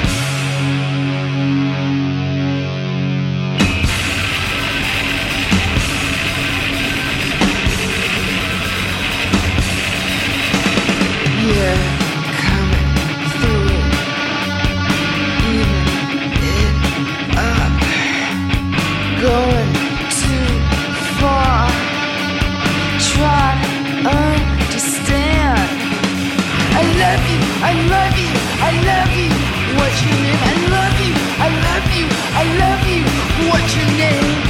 You're coming I love you, I love you. What's your name? I love you, I love you, I love you. What's your name?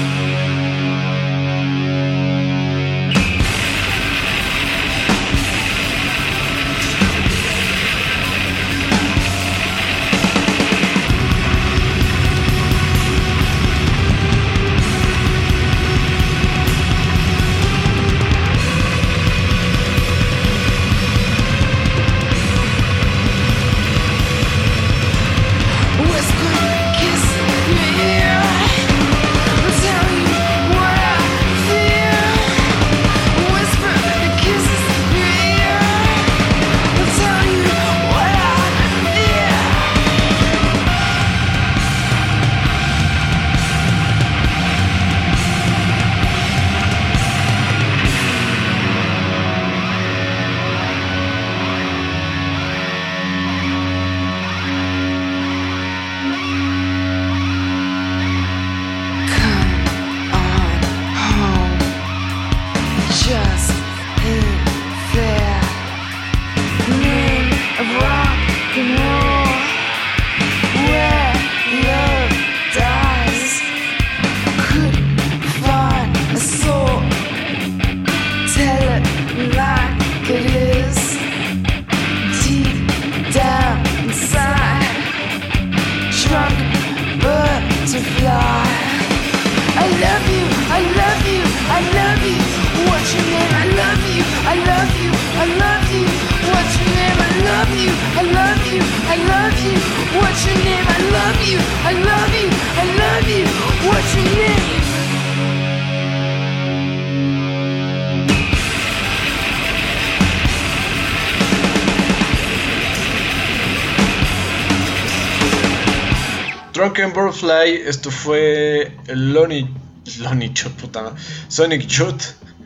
Drunken Butterfly, esto fue Lonnie, Lonnie Youth, puta madre, Sonic Youth,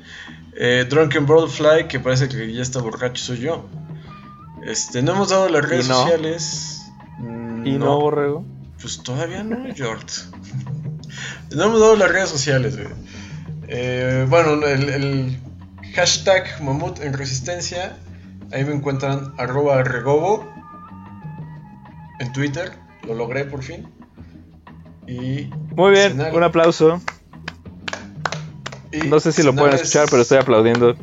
eh, Drunken Butterfly, que parece que ya está borracho, soy yo. Este, no hemos dado las redes no? sociales. Mm, ¿Y no, no, Borrego? Pues todavía no, Jort. No hemos dado las redes sociales, güey. Eh, bueno, el, el hashtag Mamut en Resistencia, ahí me encuentran arroba regobo en Twitter, lo logré por fin. Y muy bien, Senal. Un aplauso. Y no sé si lo Senales... pueden escuchar, pero estoy aplaudiendo.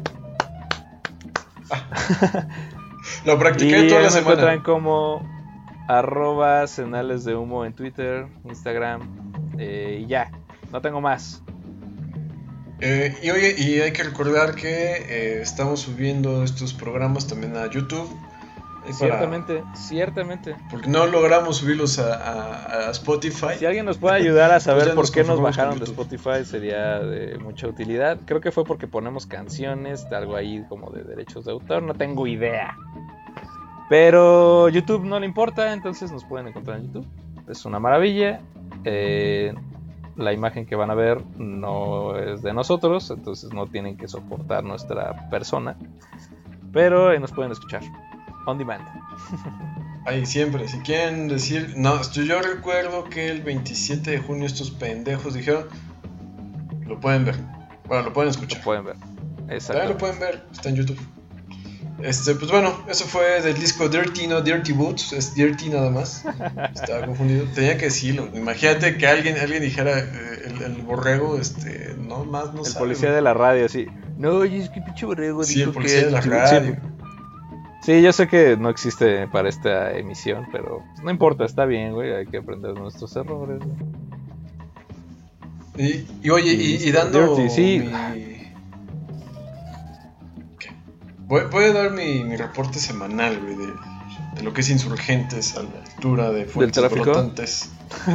Ah. Lo practiqué y toda la me semana. encuentran como arroba Senales de Humo en Twitter, Instagram, eh, y ya, no tengo más. Eh, y oye, y hay que recordar que eh, estamos subiendo estos programas también a YouTube. Ciertamente, para... ciertamente. Porque no logramos subirlos a, a, a Spotify. Si alguien nos puede ayudar a saber pues por nos qué nos conformamos bajaron de Spotify, sería de mucha utilidad. Creo que fue porque ponemos canciones, algo ahí como de derechos de autor, no tengo idea. Pero YouTube no le importa, entonces nos pueden encontrar en YouTube. Es una maravilla. Eh, la imagen que van a ver no es de nosotros, entonces no tienen que soportar nuestra persona. Pero eh, nos pueden escuchar. On demand. Ahí siempre, si quieren decir... No, yo recuerdo que el veintisiete de junio estos pendejos dijeron... Lo pueden ver. Bueno, lo pueden escuchar. Lo pueden ver. Exacto. También lo pueden ver, está en YouTube. Este, pues bueno, eso fue del disco Dirty, no Dirty Boots, es Dirty nada más. Estaba confundido, tenía que decirlo. Imagínate que alguien, alguien dijera eh, el, el borrego, este, no más no El sabe, policía güey. de la radio, sí. No, oye, es que pinche borrego Sí, dijo el policía que... de la Sí, radio. Sí, yo sé que no existe para esta emisión, pero no importa, está bien, güey, hay que aprender nuestros errores, güey. Y, y oye, y, y dando Dirty, sí. mi... ¿Qué? Voy, voy a dar mi, mi reporte semanal, güey, de, de lo que es Insurgentes a la altura de fuentes tráfico? brotantes.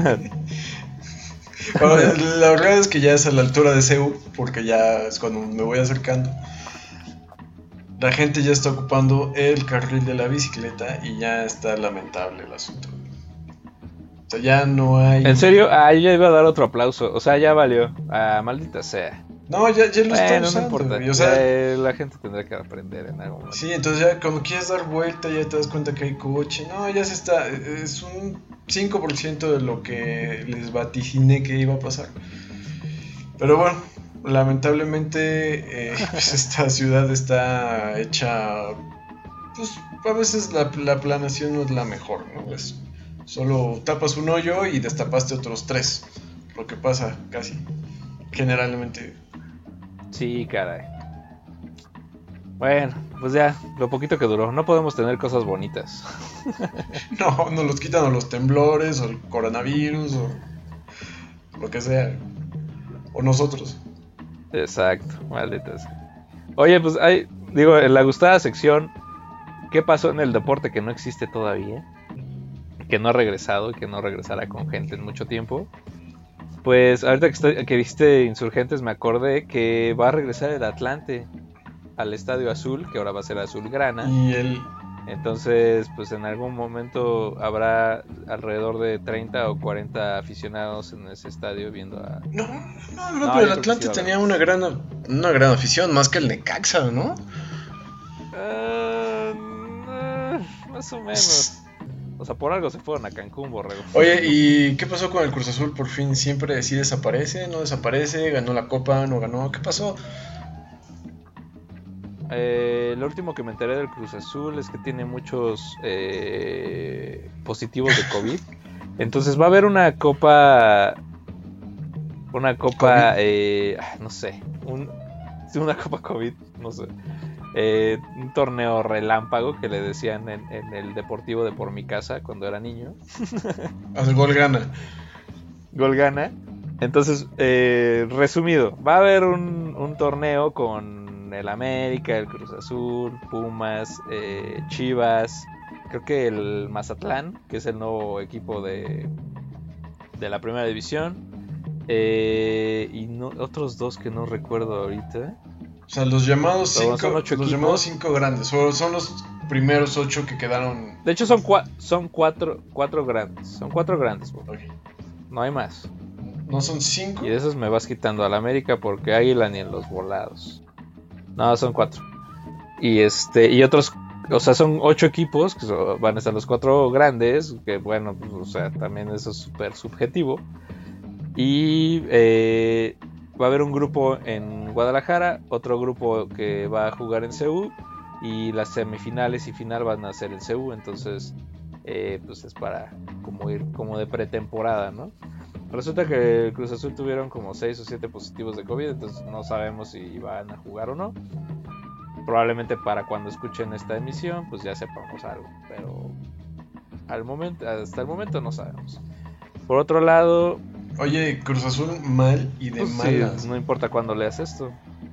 Bueno, la verdad es que ya es a la altura de C E U, porque ya es cuando me voy acercando. La gente ya está ocupando el carril de la bicicleta y ya está lamentable el asunto. O sea, ya no hay... ¿En serio? Ah, yo ya iba a dar otro aplauso. O sea, ya valió. Ah, maldita sea. No, ya, ya lo está Bueno, usando, no importa. güey, o sea, Eh, la gente tendrá que aprender en algún momento. sí, entonces ya cuando quieres dar vuelta ya te das cuenta que hay coche. No, ya se está... Es un cinco por ciento de lo que les vaticiné que iba a pasar. Pero bueno, lamentablemente eh, pues esta ciudad está hecha pues a veces la, la planeación no es la mejor, ¿no? Es solo tapas un hoyo y destapaste otros tres. Lo que pasa casi, generalmente. Sí, caray. Bueno, pues ya, lo poquito que duró. No podemos tener cosas bonitas. No, nos los quitan o los temblores, o el coronavirus, o lo que sea. O nosotros. Exacto, malditas. Oye, pues hay, digo, en la gustada sección, ¿qué pasó en el deporte que no existe todavía? Que no ha regresado y que no regresará con gente en mucho tiempo. Pues ahorita que, estoy, que viste Insurgentes me acordé que va a regresar el Atlante al Estadio Azul, que ahora va a ser Azulgrana. Y el... Entonces, pues en algún momento habrá alrededor de treinta o cuarenta aficionados en ese estadio viendo a... No, no, no, No, pero yo el creo que Atlante sí va a tenía haber. una gran, una gran afición, más que el Necaxa, ¿no? Eh, eh, más o menos. O sea, por algo se fueron a Cancún, borrego. Oye, ¿y qué pasó con el Cruz Azul? Por fin, siempre sí desaparece, no desaparece, ganó la Copa, no ganó, ¿qué pasó? Eh, lo último que me enteré del Cruz Azul es que tiene muchos eh, positivos de COVID. Entonces va a haber una copa, una copa, eh, no sé, un, una copa COVID, no sé, eh, un torneo relámpago que le decían en, en el Deportivo de por mi casa cuando era niño. Al gol gana. Gol gana. Entonces, eh, resumido, va a haber un, un torneo con el América, el Cruz Azul, Pumas, eh, Chivas, creo que el Mazatlán, que es el nuevo equipo de, de la primera división, eh, y no, otros dos que no recuerdo ahorita. O sea, los llamados Pero cinco, son ocho los equipos. llamados cinco grandes, o son los primeros ocho que quedaron. De hecho son, cua- son cuatro, cuatro grandes, son cuatro grandes, bro. Ok. No hay más. No son cinco. Y de esos me vas quitando al América porque Águila ni en los volados. No, son cuatro. Y este, y otros, o sea, son ocho equipos, que so- van a estar los cuatro grandes, que bueno, pues, o sea, también eso es súper subjetivo. Y eh, va a haber un grupo en Guadalajara, otro grupo que va a jugar en C U, y las semifinales y final van a ser en C U, entonces eh, pues es para como ir como de pretemporada, ¿no? Resulta que el Cruz Azul tuvieron como seis o siete positivos de COVID, entonces no sabemos si van a jugar o no. Probablemente para cuando escuchen esta emisión, pues ya sepamos algo, pero al momento, hasta el momento no sabemos. Por otro lado, Oye, Cruz Azul mal y de pues sí, malas. no importa cuándo leas esto.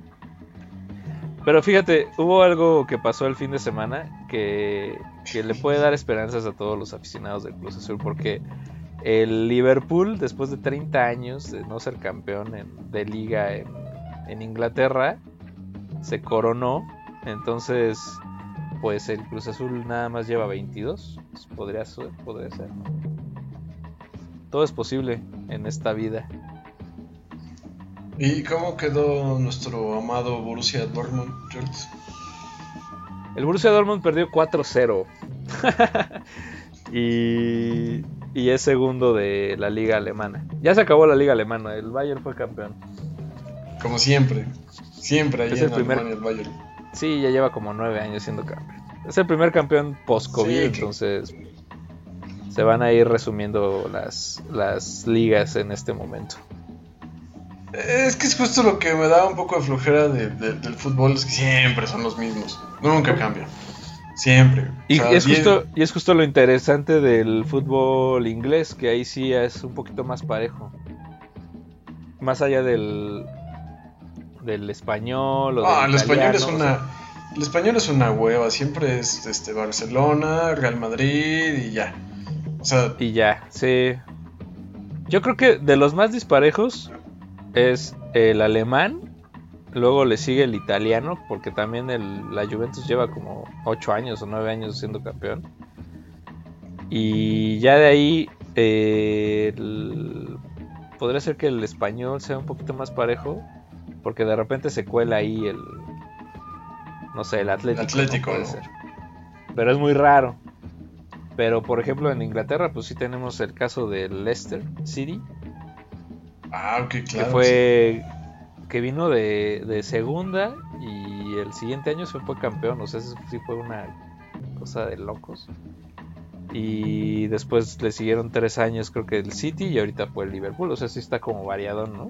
Pero fíjate, hubo algo que pasó el fin de semana que, que le puede dar esperanzas a todos los aficionados del Cruz Azul, porque el Liverpool, después de treinta años de no ser campeón en- de liga en, en Inglaterra, se coronó. Entonces, pues el Cruz Azul nada más lleva veintidós. Pues podría ser, podría ser, ¿no? Todo es posible en esta vida. ¿Y cómo quedó nuestro amado Borussia Dortmund, George? El Borussia Dortmund perdió cuatro cero. y, y es segundo de la liga alemana. Ya se acabó la liga alemana, el Bayern fue campeón. Como siempre. Siempre ahí Es en el primer- Alemania el Bayern. Sí, ya lleva como nueve años siendo campeón. Es el primer campeón post-COVID, Sí, que- entonces se van a ir resumiendo las, las ligas en este momento. Es que es justo lo que me da un poco de flojera de- de- del fútbol, es que siempre son los mismos. Nunca cambian. Siempre. Y, O sea, y es diez- justo, y es justo lo interesante del fútbol inglés, que ahí sí es un poquito más parejo. Más allá del, del español o Ah, del el español italiano, es o una. sea, El español es una hueva. Siempre es este Barcelona, Real Madrid y ya. O sea, y ya, sí. Yo creo que de los más disparejos es el alemán, luego le sigue el italiano, porque también el, la Juventus lleva como ocho años o nueve años siendo campeón. Y ya de ahí eh, el- podría ser que el español sea un poquito más parejo, porque de repente se cuela ahí el, no sé, el Atlético. El Atlético, ¿no? Puede ¿no? ser. Pero es muy raro. Pero por ejemplo en Inglaterra pues sí tenemos el caso del Leicester City, ah, ok, claro. que fue que vino de, de segunda y el siguiente año se fue campeón. O sea, eso sí fue una cosa de locos. Y después le siguieron tres años, creo que el City, y ahorita fue el Liverpool. O sea, sí está como variado, ¿no?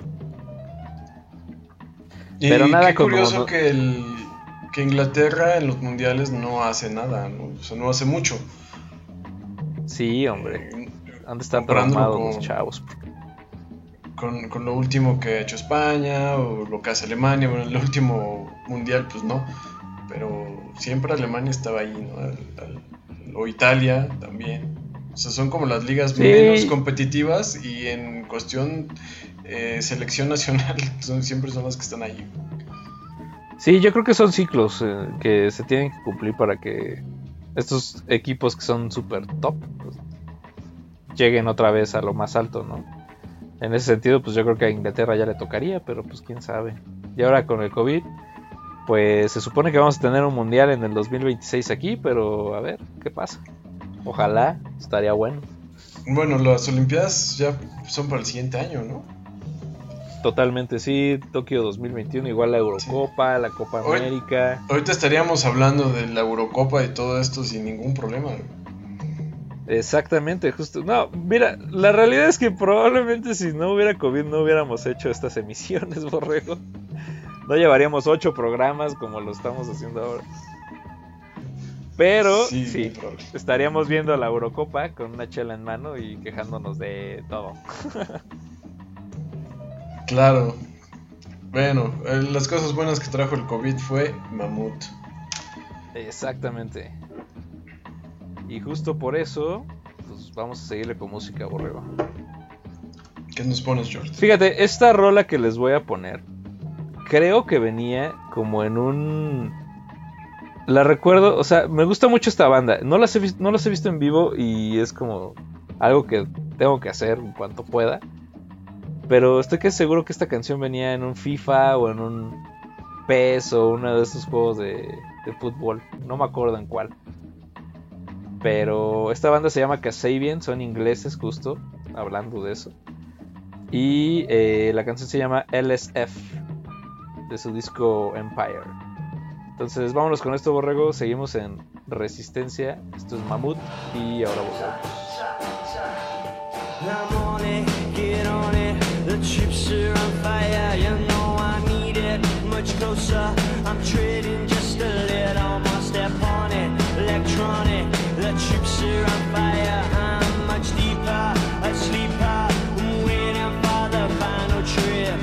Y Pero nada qué como curioso no- que, el, que Inglaterra en los mundiales no hace nada, ¿no? O sea, no hace mucho. Sí, hombre. Eh, Han de estar comparándolo traumados los con- chavos. Con, con lo último que ha hecho España o lo que hace Alemania. Bueno, el último mundial, pues no. Pero siempre Alemania estaba ahí, ¿no? Al- al- o Italia también. O sea, son como las ligas Sí. menos competitivas y en cuestión eh, selección nacional son, siempre son las que están ahí. Sí, yo creo que son ciclos eh, que se tienen que cumplir para que estos equipos que son súper top pues, lleguen otra vez a lo más alto, ¿no? En ese sentido, pues yo creo que a Inglaterra ya le tocaría, pero pues quién sabe. Y ahora con el COVID, pues se supone que vamos a tener un mundial en el dos mil veintiséis aquí, pero a ver, ¿qué pasa? Ojalá, estaría bueno. Bueno, las Olimpiadas ya son para el siguiente año, ¿no? Totalmente, sí, Tokio dos mil veintiuno, igual la Eurocopa, la Copa Hoy- América. Ahorita estaríamos hablando de la Eurocopa y todo esto sin ningún problema. Exactamente, justo. No, mira, la realidad es que probablemente si no hubiera COVID no hubiéramos hecho estas emisiones, Borrego. No llevaríamos ocho programas como lo estamos haciendo ahora. Pero Sí, sí, muy probable. estaríamos viendo la Eurocopa con una chela en mano y quejándonos de todo. Claro. Bueno, eh, las cosas buenas que trajo el COVID fue Mamut. Exactamente. Y justo por eso, pues vamos a seguirle con música, Borrego. ¿Qué nos pones, George? Fíjate, esta rola que les voy a poner, creo que venía como en un... La recuerdo, o sea, me gusta mucho esta banda. No las he, vis- no las he visto en vivo y es como algo que tengo que hacer en cuanto pueda. Pero estoy que seguro que esta canción venía en un FIFA o en un P E S o uno de esos juegos de, de fútbol. No me acuerdo en cuál. Pero esta banda se llama Kasabian, son ingleses justo, hablando de eso. Y eh, la canción se llama L S F, de su disco Empire. Entonces vámonos con esto, Borrego, seguimos en Resistencia, esto es Mamut y ahora volvemos. I'm on it, get on it. The chips are on fire, you know I need it. Much closer, I'm trading just a little more. Step on it, electronic. The chips are on fire, I'm much deeper, a sleeper. I'm waiting for the final trip.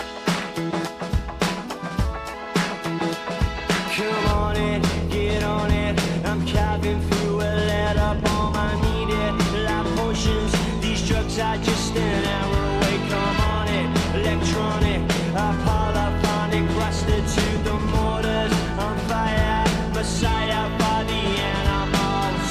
Come on in, get on it. I'm carving through a letter bomb. I need it, like potions. These drugs are just an hour away. Come on it, electronic, polyphonic, rusted to the mortars. On fire, Messiah for the animals.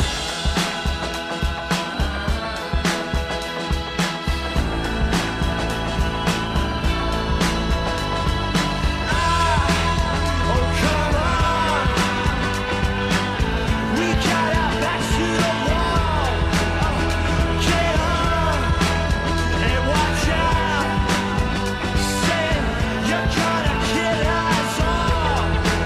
Oh, come on. We got our backs to the wall. Get on and watch out. Say you're gonna kill us all.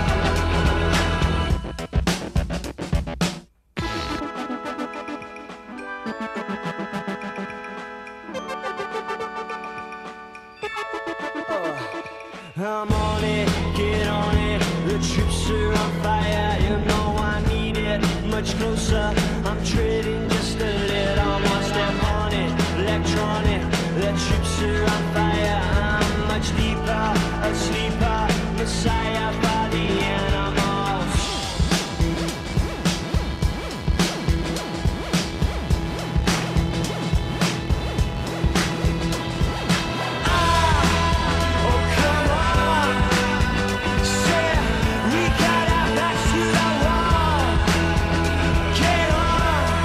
I'm on it, get on it. The troops are on fire, you know I need it. Much closer, I'm trading just a little more. Step on it, electronic. The troops are on fire, I'm much deeper, a sleeper. Messiah for the animals. Oh, come on. Say we got our backs to the wall. Get on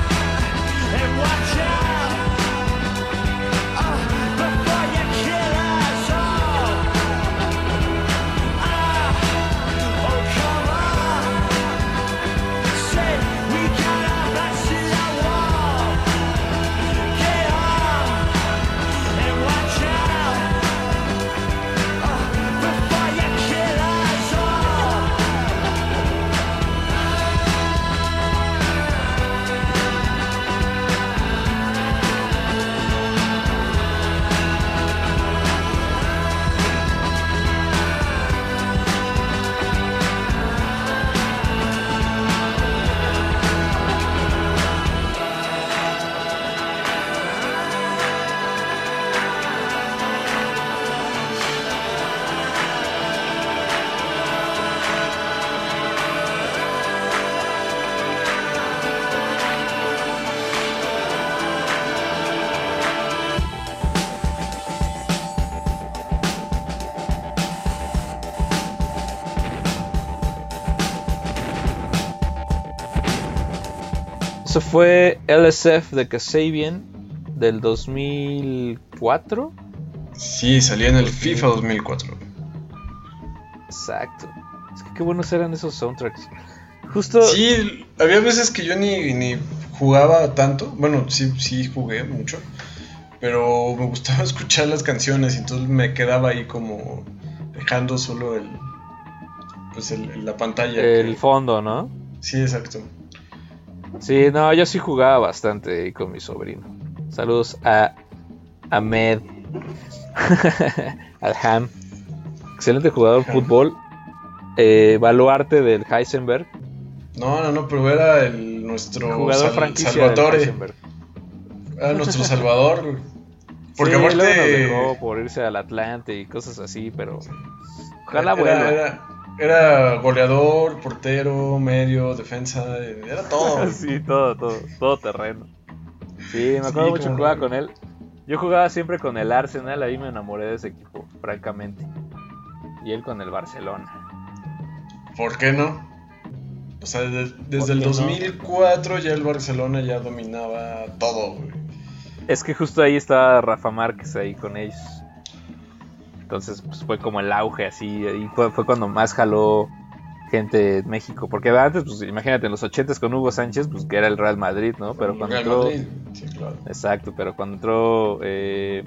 Eso fue L S F de Kasabian del dos mil cuatro. Sí, salía en el FIFA dos mil cuatro. Exacto. Es que qué buenos eran esos soundtracks. Justo. Sí, había veces que yo ni, ni jugaba tanto. Bueno, sí, sí jugué mucho. Pero me gustaba escuchar las canciones. Y entonces me quedaba ahí como dejando solo el. Pues el, la pantalla. El que... fondo, ¿no? Sí, exacto. Sí, no, yo sí jugaba bastante ahí con mi sobrino. Saludos a Ahmed. Al Ham. Excelente jugador de fútbol. Eh, baluarte del Heisenberg. No, no, no, pero era el nuestro Jugador sal, franquicia Salvatore. del Heisenberg. Era nuestro Salvador. Porque sí, aparte luego nos dejó por irse al Atlante y cosas así, pero ojalá era, vuelva. Era, era goleador, portero, medio, defensa, era todo. Sí, todo, todo, todo terreno. Sí, me acuerdo Sí, mucho que como jugaba no. con él. Yo jugaba siempre con el Arsenal, ahí me enamoré de ese equipo, francamente. Y él con el Barcelona. ¿Por qué no? O sea, de- desde ¿Por el qué dos mil cuatro ya el Barcelona ya dominaba todo, güey. Es que justo ahí estaba Rafa Márquez ahí con ellos. Entonces pues, fue como el auge así. Ahí fue, fue cuando más jaló gente de México. Porque antes, pues imagínate, en los ochentas con Hugo Sánchez, pues que era el Real Madrid, ¿no? Pero cuando Real entró... Madrid, sí, claro. Exacto, pero cuando entró eh,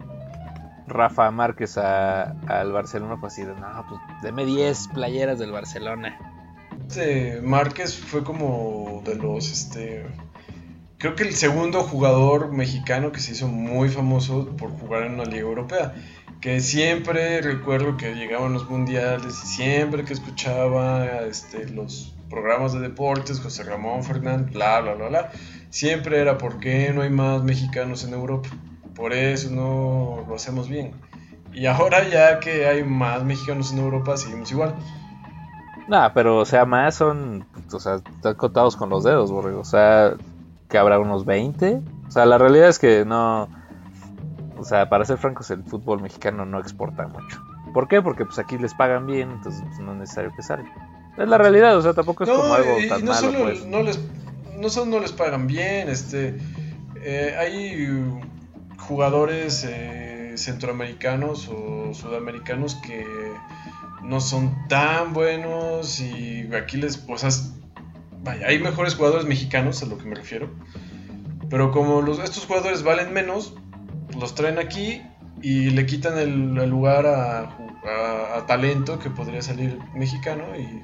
Rafa Márquez a- al Barcelona fue así de, no, pues deme diez playeras del Barcelona. Este Márquez fue como de los, este... Creo que el segundo jugador mexicano que se hizo muy famoso por jugar en una liga europea. Que siempre recuerdo que llegaban los mundiales y siempre que escuchaba este, los programas de deportes, José Ramón Fernández, bla, bla, bla, bla, siempre era ¿por qué no hay más mexicanos en Europa? Por eso no lo hacemos bien. Y ahora ya que hay más mexicanos en Europa, seguimos igual. Nah, pero o sea, más son, o sea, están contados con los dedos, borrego. O sea, que habrá unos veinte. O sea, la realidad es que no... O sea, para ser francos, el fútbol mexicano no exporta mucho. ¿Por qué? Porque pues aquí les pagan bien, entonces pues, no es necesario que salga. Es la realidad, o sea, tampoco es como algo y, tan y no malo, solo pues. no les no solo no les pagan bien, este eh, hay uh, jugadores eh, centroamericanos o sudamericanos que no son tan buenos y aquí les, o sea, vaya, hay mejores jugadores mexicanos, a lo que me refiero. Pero como los estos jugadores valen menos, los traen aquí y le quitan el, el lugar a, a, a talento que podría salir mexicano y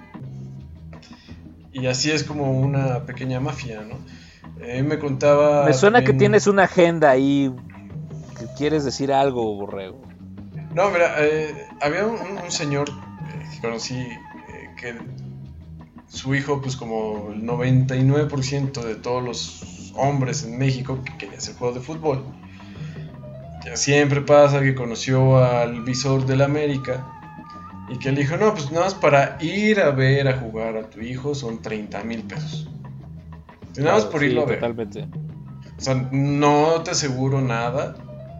Y así es como una pequeña mafia, ¿no? Eh, me contaba... Me suena también... que tienes una agenda ahí, que quieres decir algo, borrego. No, mira, eh, había un, un señor eh, que conocí eh, que su hijo, pues como el noventa y nueve por ciento de todos los hombres en México que quería hacer juego de fútbol. Ya siempre pasa que conoció al visor del América y que le dijo, no, pues nada más para ir a ver a jugar a tu hijo son treinta mil pesos. Y nada más por Sí, irlo a ver. totalmente. O sea, no te aseguro nada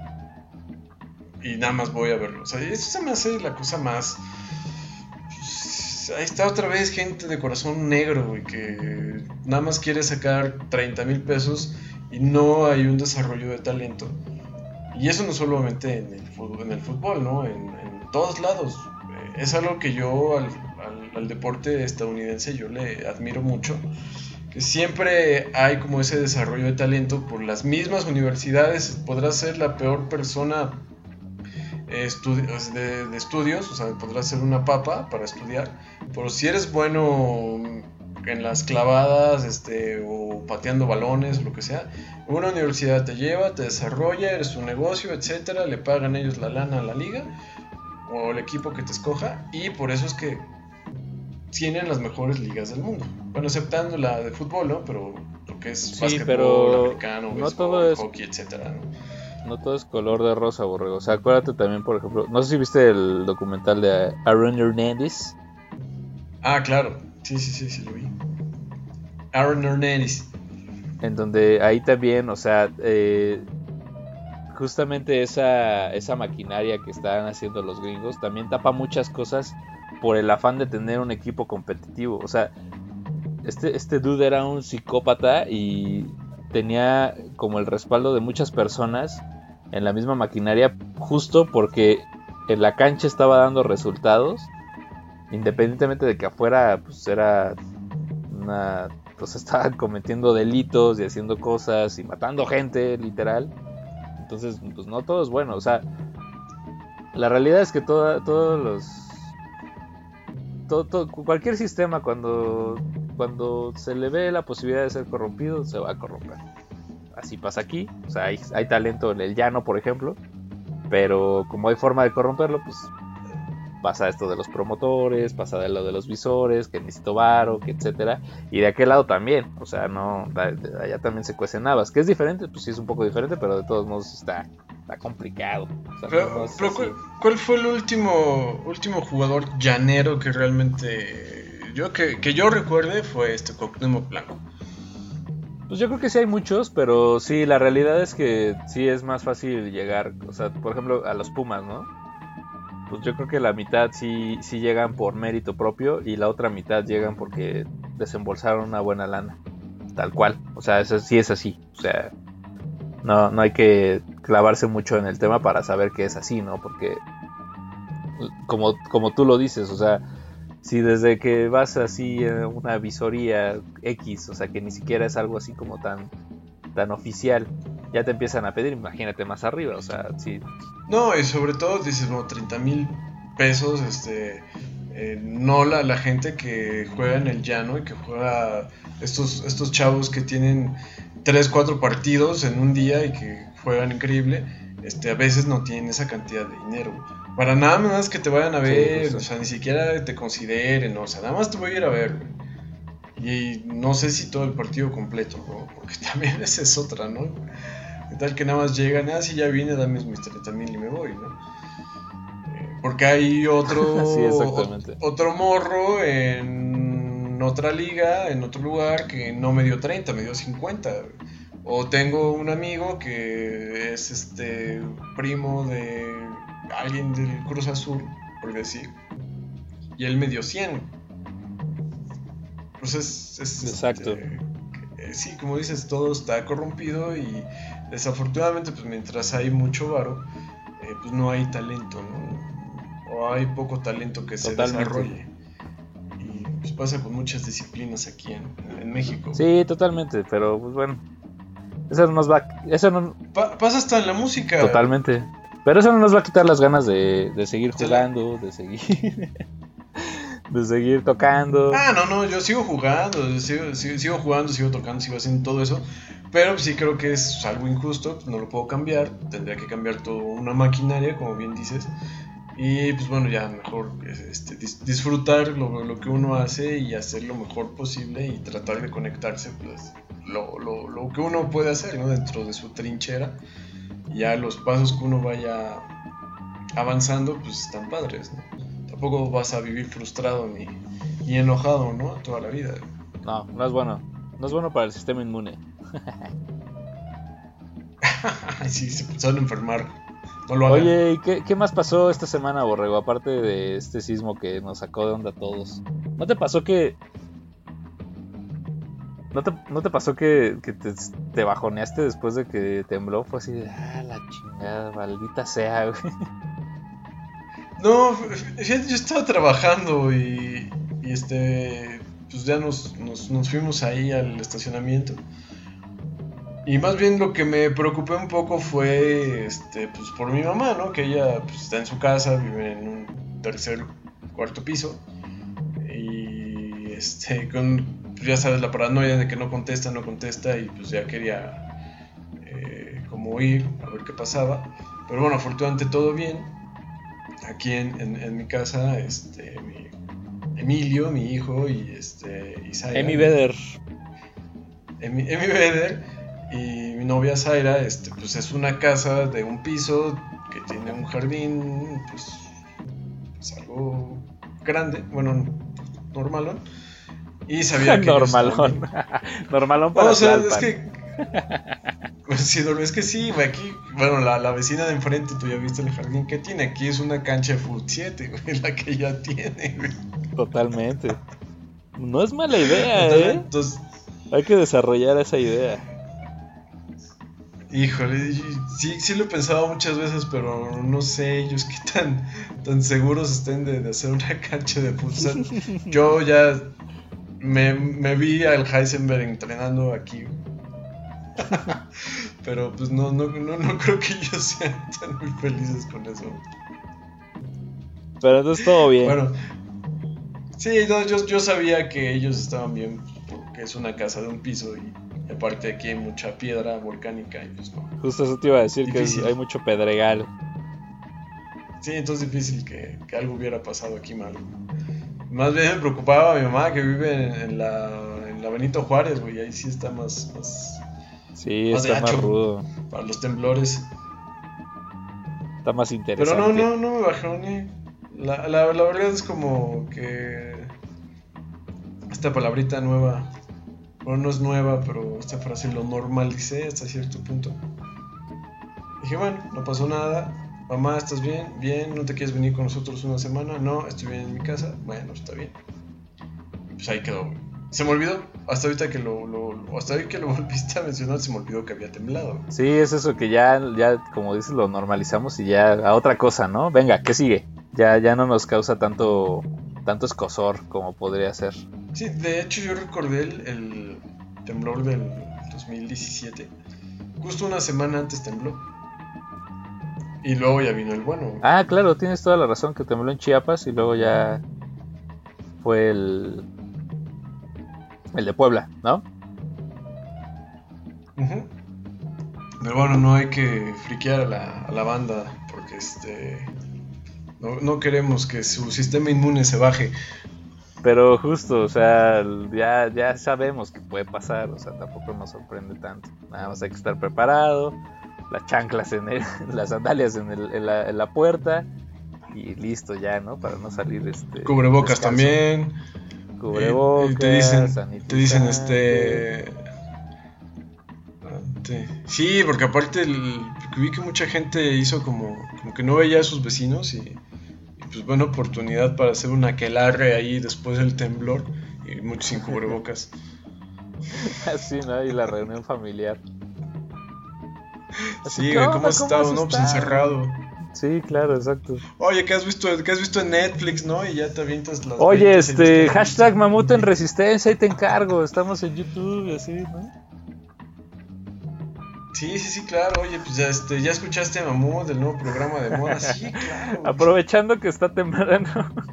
y nada más voy a verlo. O sea, eso se me hace la cosa más... Pues, ahí está otra vez gente de corazón negro, güey, que nada más quiere sacar treinta mil pesos y no hay un desarrollo de talento. Y eso no solamente en el fútbol, en el fútbol, ¿no? En, en todos lados. Eh, es algo que yo al, al, al deporte estadounidense yo le admiro mucho. Que siempre hay como ese desarrollo de talento por las mismas universidades. Podrás ser la peor persona eh, estudi- de, de estudios, o sea, podrás ser una papa para estudiar, pero si eres bueno en las clavadas, este, o pateando balones o lo que sea, una universidad te lleva, te desarrolla, eres un negocio, etcétera, le pagan ellos la lana a la liga o el equipo que te escoja, y por eso es que tienen las mejores ligas del mundo. Bueno, exceptando la de fútbol, ¿no? Pero lo que es Sí, básquetbol, pero americano, no béisbol, todo es- hockey, etcétera, ¿no? No todo es color de rosa, borrego. O sea, acuérdate también, por ejemplo, no sé si viste el documental de Aaron Hernández. Ah, claro. Sí, sí, sí, sí lo vi. Aaron Hernández. En donde ahí también, o sea, eh, justamente esa, esa maquinaria que están haciendo los gringos también tapa muchas cosas por el afán de tener un equipo competitivo. O sea, este, este dude era un psicópata y tenía como el respaldo de muchas personas en la misma maquinaria, justo porque en la cancha estaba dando resultados, independientemente de que afuera pues era una, pues estaban cometiendo delitos y haciendo cosas y matando gente, literal. Entonces, pues no todo es bueno, o sea, la realidad es que toda, todos los todo, todo, cualquier sistema cuando cuando se le ve la posibilidad de ser corrompido, se va a corromper. Así pasa aquí, o sea, hay, hay talento en el llano, por ejemplo, pero como hay forma de corromperlo, pues pasa esto de los promotores, pasa de lo de los visores, que necesito varo, que etcétera, y de aquel lado también, o sea, no, de allá también se cuecen habas, que es diferente, pues sí es un poco diferente, pero de todos modos está, está complicado. O sea, pero, no, no es pero así. ¿cuál, ¿cuál fue el último último jugador llanero que realmente yo que, que yo recuerde fue este Cuauhtémoc Blanco? Pues yo creo que sí hay muchos, pero sí, la realidad es que sí es más fácil llegar, o sea, por ejemplo, a los Pumas, ¿no? Pues yo creo que la mitad sí, sí llegan por mérito propio y la otra mitad llegan porque desembolsaron una buena lana, tal cual, o sea, eso sí es así, o sea, no, no hay que clavarse mucho en el tema para saber que es así, ¿no? Porque como, como tú lo dices, o sea, si desde que vas así a una visoría X, o sea, que ni siquiera es algo así como tan, tan oficial, ya te empiezan a pedir, imagínate más arriba, o sea, sí. No, y sobre todo dices, no, treinta mil pesos, este, eh, no la, la gente que juega en el llano y que juega estos, estos chavos que tienen tres, cuatro partidos en un día y que juegan increíble, este, a veces no tienen esa cantidad de dinero. Para nada más que te vayan a ver, sí, pues, o sea, ni siquiera te consideren, ¿no? O sea, nada más te voy a ir a ver, güey. Y no sé si todo el partido completo, ¿no? Porque también esa es otra, ¿no? ¿Qué tal que nada más llegan, ah, sí, ya vine, dame mis treinta mil y me voy, ¿no? Eh, porque hay otro, sí, exactamente. o, otro morro en otra liga, en otro lugar, que no me dio treinta, me dio cincuenta, güey. O tengo un amigo que es este primo de alguien del Cruz Azul, por decir, y él me dio cien. Pues es, es exacto. Este, que, sí, como dices, todo está corrompido y desafortunadamente, pues mientras hay mucho varo, eh, pues no hay talento, ¿no? O hay poco talento que se Totalmente. desarrolle. Y pues pasa con muchas disciplinas aquí en, en México. Sí, totalmente, pero pues bueno, eso no nos va, eso no, Pa- pasa hasta en la música. totalmente. Pero eso no nos va a quitar las ganas de, de seguir jugando, de seguir de seguir tocando. Ah, no, no, yo sigo jugando, sigo, sigo, sigo jugando, sigo tocando, sigo haciendo todo eso. Pero sí creo que es algo injusto, no lo puedo cambiar. Tendría que cambiar toda una maquinaria, como bien dices. Y pues bueno, ya mejor este, dis- disfrutar lo, lo que uno hace y hacer lo mejor posible y tratar de conectarse pues lo, lo, lo que uno puede hacer, ¿no? Dentro de su trinchera. Ya los pasos que uno vaya avanzando pues están padres, ¿no? Tampoco vas a vivir frustrado ni, ni enojado, ¿no? Toda la vida. No, no es bueno. No es bueno para el sistema inmune. Sí, se empezaron a enfermar. No lo hagan. Oye, ¿y qué, qué más pasó esta semana, Borrego? Aparte de este sismo que nos sacó de onda a todos. ¿No te pasó que... ¿No te, no te pasó que, que te, te bajoneaste después de que tembló? Fue así de, ah, la chingada, maldita sea, güey. No, fíjate, yo estaba trabajando y, y este, pues ya nos, nos, nos fuimos ahí al estacionamiento. Y más bien lo que me preocupé un poco fue, este, pues por mi mamá, ¿no? Que ella pues, está en su casa, vive en un tercer, cuarto piso. Y este, con, pues ya sabes, la paranoia de que no contesta, no contesta. Y pues ya quería eh, como ir a ver qué pasaba. Pero bueno, afortunadamente todo bien. Aquí en, en, en mi casa, este, mi, Emilio, mi hijo, y este, y Zaira. Emi Beder. Emi, Emi Beder y mi novia Zaira, este, pues es una casa de un piso que tiene un jardín, pues, pues algo grande, bueno, normalón. Y sabía que Normalón. Normalón para o sea, Tlalpan. es que pues, sí, no, es que sí, güey, aquí, bueno, la, la vecina de enfrente, tú ya viste el jardín que tiene, aquí es una cancha de fut siete, güey, la que ya tiene, güey. Totalmente. No es mala idea, Total, ¿eh? Entonces, Hay que desarrollar esa idea. híjole, sí, sí lo he pensado muchas veces, pero no sé ellos qué tan, tan seguros estén de, de hacer una cancha de futsal. Yo ya me, me vi al Heisenberg entrenando aquí. Pero pues no, no, no, no creo que ellos sean tan muy felices con eso. Pero entonces todo bien. Bueno, sí, no, yo, yo sabía que ellos estaban bien porque es una casa de un piso y aparte aquí hay mucha piedra volcánica y pues no. Justo eso te iba a decir, Difícil. que hay mucho pedregal. Sí, entonces es difícil que, que algo hubiera pasado aquí mal. Más bien me preocupaba a mi mamá que vive en, en la, en la Benito Juárez, güey, ahí sí está más, más Sí, Más está de más hacho. rudo. para los temblores. Está más Pero interesante. no, no, no me bajoné. La, la, la verdad es como que esta palabrita nueva, bueno, no es nueva, pero esta frase lo normalicé hasta cierto punto. Dije, bueno, no pasó nada. Mamá, ¿estás bien? Bien, ¿no te quieres venir con nosotros una semana? No, estoy bien en mi casa. Bueno, está bien. Pues ahí quedó, güey. Se me olvidó, hasta ahorita que lo, lo, lo- hasta ahorita que lo volviste a mencionar, se me olvidó que había temblado. Sí, es eso que ya, ya, como dices, lo normalizamos y ya a otra cosa, ¿no? Venga, ¿qué sigue? Ya, ya no nos causa tanto, tanto escozor como podría ser. Sí, de hecho yo recordé el, el temblor del dos mil diecisiete. Justo una semana antes tembló. Y luego ya vino el bueno, güey. Ah, claro, tienes toda la razón, que tembló en Chiapas y luego ya fue el, el de Puebla, ¿no? Ujú. Pero bueno, no hay que friquear a la, a la banda porque este no, no queremos que su sistema inmune se baje. Pero justo, o sea, ya, ya sabemos que puede pasar, o sea, tampoco nos sorprende tanto. Nada más hay que estar preparado, las chanclas en el, las sandalias en, el, en, la, en la puerta y listo ya, ¿no? Para no salir este... Cubrebocas descalzo. también. Cubrebocas, Y- y te dicen, sanitizante. te dicen este Ante- sí, porque aparte el, porque vi que mucha gente hizo como, como que no veía a sus vecinos y, y pues buena oportunidad para hacer una aquelarre ahí después del temblor y muchos sin cubrebocas. Así, ¿no? Y la reunión familiar. Así, Sí, ¿qué güey, onda? ¿cómo has estado? has No, pues estado? encerrado. Sí, claro, exacto. Oye, ¿qué has visto? ¿Qué has visto en Netflix, no? Y ya te avientas las Oye, veinte series este, que has hashtag visto. Mamut en Resistencia, ahí te encargo, estamos en YouTube y así, ¿no? Sí, sí, sí, claro. Oye, pues ya, este, ¿ya escuchaste a Mamut del nuevo programa de moda? Sí, claro. Aprovechando que está temblando.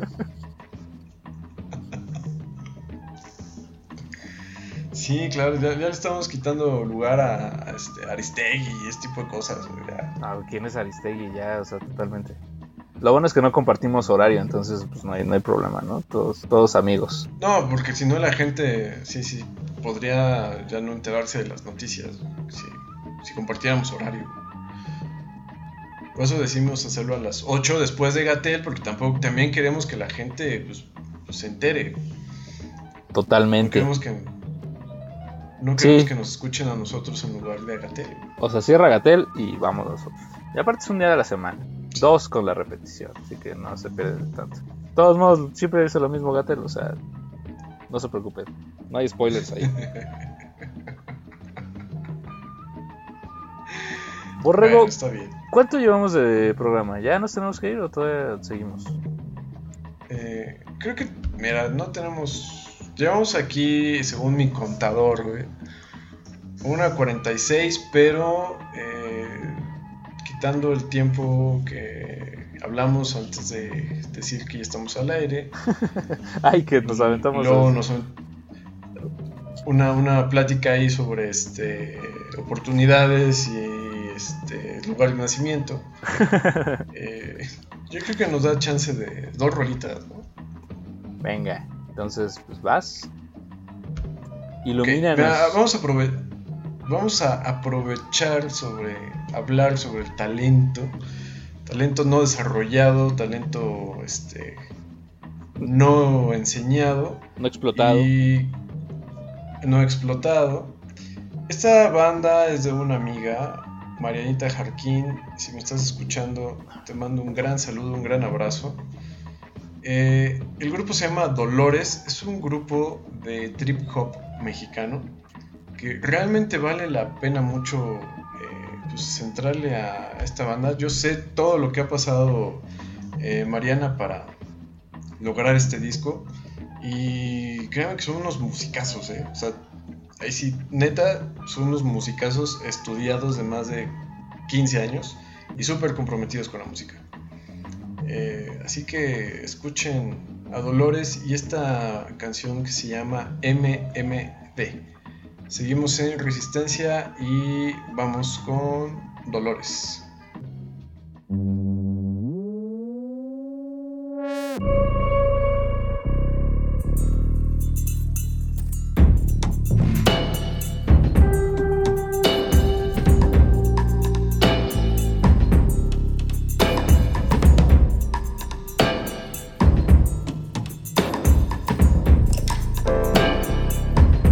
Sí, claro, ya, ya le estamos quitando lugar a, a este, Aristegui y este tipo de cosas, güey, ya. Ah, ¿quién es Aristegui? Ya, o sea, totalmente. Lo bueno es que no compartimos horario, entonces pues no hay, no hay problema, ¿no? Todos, todos amigos. No, porque si no la gente, sí, sí, podría ya no enterarse de las noticias, si, si compartiéramos horario. Por eso decimos hacerlo a las ocho después de Gatel, porque tampoco, también queremos que la gente pues, pues, se entere. No Totalmente. queremos que, no queremos Sí. que nos escuchen a nosotros en lugar de a Gatel. O sea, cierra Gatel y vamos nosotros. Y aparte es un día de la semana. Dos con la repetición, así que no se pierden tanto. De todos modos, siempre dice lo mismo Gatel, o sea, no se preocupen. No hay spoilers ahí. Borrego, Bueno, está bien. ¿cuánto llevamos de programa? ¿Ya nos tenemos que ir o todavía seguimos? Eh, creo que, mira, no tenemos. Llevamos aquí, según mi contador, güey, una cuarenta y seis, pero eh, quitando el tiempo que hablamos antes de decir que ya estamos al aire. Ay, que nos aventamos. Y luego a- nos una, una plática ahí sobre este oportunidades y este lugar de nacimiento. Eh, yo creo que nos da chance de dos rolitas, ¿no? Venga, entonces, pues vas. Ok, Ilumínanos. mira, vamos a aprove- vamos a aprovechar sobre hablar sobre el talento, talento no desarrollado, talento este no enseñado No explotado. y no explotado. Esta banda es de una amiga, Marianita Jarquín. Si me estás escuchando, te mando un gran saludo, un gran abrazo. Eh, el grupo se llama Dolores, es un grupo de trip hop mexicano que realmente vale la pena mucho eh, pues, centrarle a esta banda. Yo sé todo lo que ha pasado eh, Mariana para lograr este disco y créanme que son unos musicazos, eh. O sea, ahí sí, neta, son unos musicazos estudiados de más de quince años y súper comprometidos con la música. Eh, así que escuchen a Dolores y esta canción que se llama M M D. Seguimos en Resistencia y vamos con Dolores.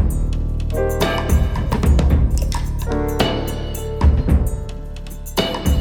Thank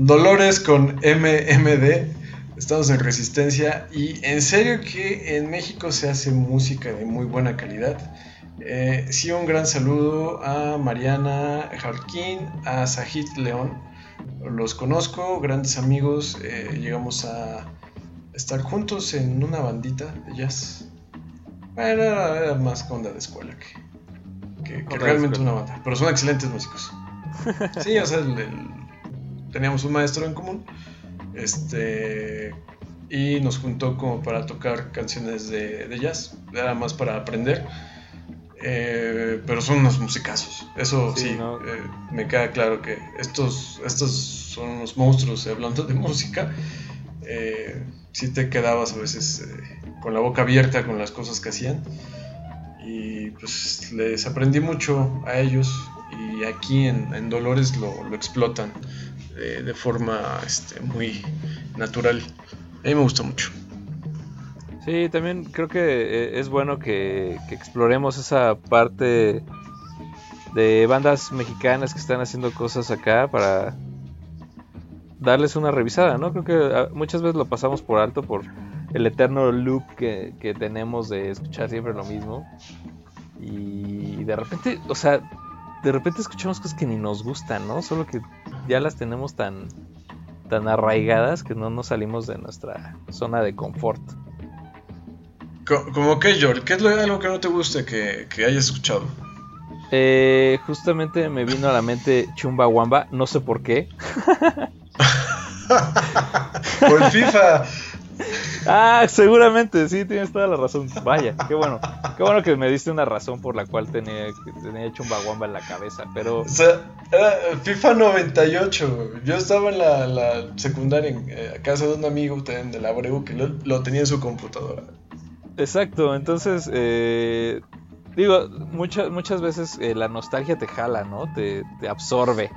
Dolores con M M D. Estamos en Resistencia. Y en serio que en México se hace música de muy buena calidad. Eh, sí, un gran saludo a Mariana Jarquín, a Sajid León. Los conozco, grandes amigos. Eh, llegamos a estar juntos en una bandita de jazz. Bueno, era, era más onda de escuela que, que, que realmente una banda. Pero son excelentes músicos. Sí, o sea, el, el, teníamos un maestro en común. Este. Y nos juntó como para tocar canciones de, de jazz. Era más para aprender. Eh, pero son unos musicazos. Eso sí, Sí, ¿no? eh, me queda claro que estos, estos son unos monstruos, eh, hablando de música. Eh, sí te quedabas a veces eh, con la boca abierta con las cosas que hacían. Y pues les aprendí mucho a ellos. Y aquí en, en Dolores lo, lo explotan de, de forma este, muy natural. A mí me gusta mucho. Sí, también creo que eh, es bueno que, que exploremos esa parte de bandas mexicanas que están haciendo cosas acá para darles una revisada, ¿no? Creo que ah, muchas veces lo pasamos por alto por el eterno loop que, que tenemos de escuchar siempre lo mismo. Y de repente, o sea, de repente escuchamos cosas que ni nos gustan, ¿no? Solo que ya las tenemos tan, tan arraigadas que no nos salimos de nuestra zona de confort. Co- Como que, George, ¿qué es lo, algo que no te guste que, que hayas escuchado? Eh, justamente me vino a la mente Chumbawamba, no sé por qué. Por el FIFA. Ah, seguramente, sí, tienes toda la razón. Vaya, qué bueno. Qué bueno que me diste una razón por la cual tenía, tenía Chumbawamba en la cabeza, pero... O sea, era FIFA noventa y ocho. Yo estaba en la, la secundaria en eh, casa de un amigo también de la Abreu que lo, lo tenía en su computadora. Exacto, entonces, eh, digo, muchas muchas veces eh, la nostalgia te jala, ¿no? Te, te absorbe.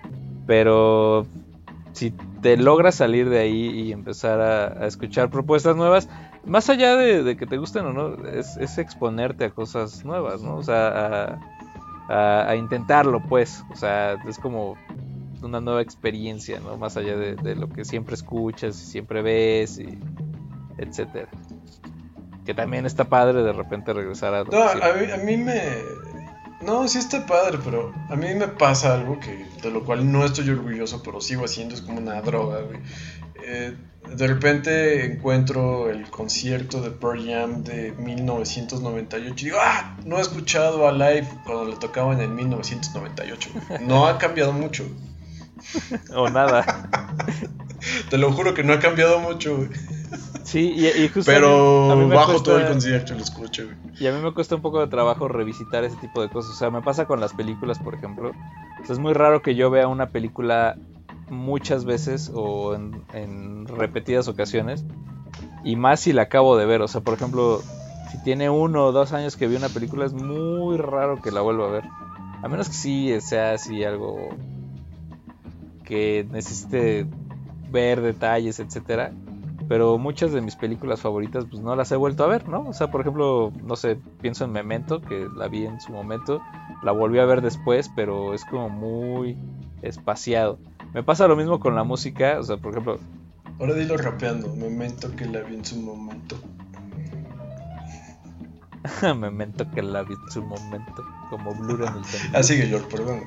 Pero si te logras salir de ahí y empezar a, a escuchar propuestas nuevas, más allá de, de que te gusten o no, es, es exponerte a cosas nuevas, ¿no? O sea, a, a, a intentarlo, pues. O sea, es como una nueva experiencia, ¿no? Más allá de, de lo que siempre escuchas y siempre ves, y etcétera. Que también está padre de repente regresar a lo No, que siempre. a mí, a mí me... No, sí está padre, pero a mí me pasa algo que de lo cual no estoy orgulloso, pero sigo haciendo, es como una droga, güey. Eh, de repente encuentro el concierto de Pearl Jam de mil novecientos noventa y ocho y digo, ah, no he escuchado a Live cuando le tocaban en mil novecientos noventa y ocho. Güey. No ha cambiado mucho. O nada. Te lo juro que no ha cambiado mucho, güey. Sí, y, y justo Pero a mí me bajo cuesta- todo el concierto y lo escucho, güey. Y a mí me cuesta un poco de trabajo revisitar ese tipo de cosas. O sea, me pasa con las películas, por ejemplo. O sea, es muy raro que yo vea una película muchas veces o en, en repetidas ocasiones. Y más si la acabo de ver. O sea, por ejemplo, si tiene uno o dos años que vi una película, es muy raro que la vuelva a ver. A menos que sí sea así algo que necesite ver detalles, etcétera. Pero muchas de mis películas favoritas pues no las he vuelto a ver, ¿no? O sea, por ejemplo, no sé, pienso en Memento, que la vi en su momento, la volví a ver después, pero es como muy espaciado. Me pasa lo mismo con la música, o sea, por ejemplo, Ahora dilo rapeando, Memento que la vi en su momento. Memento que la vi en su momento, como Blur en el sentido. Ah, sigue, George, perdón.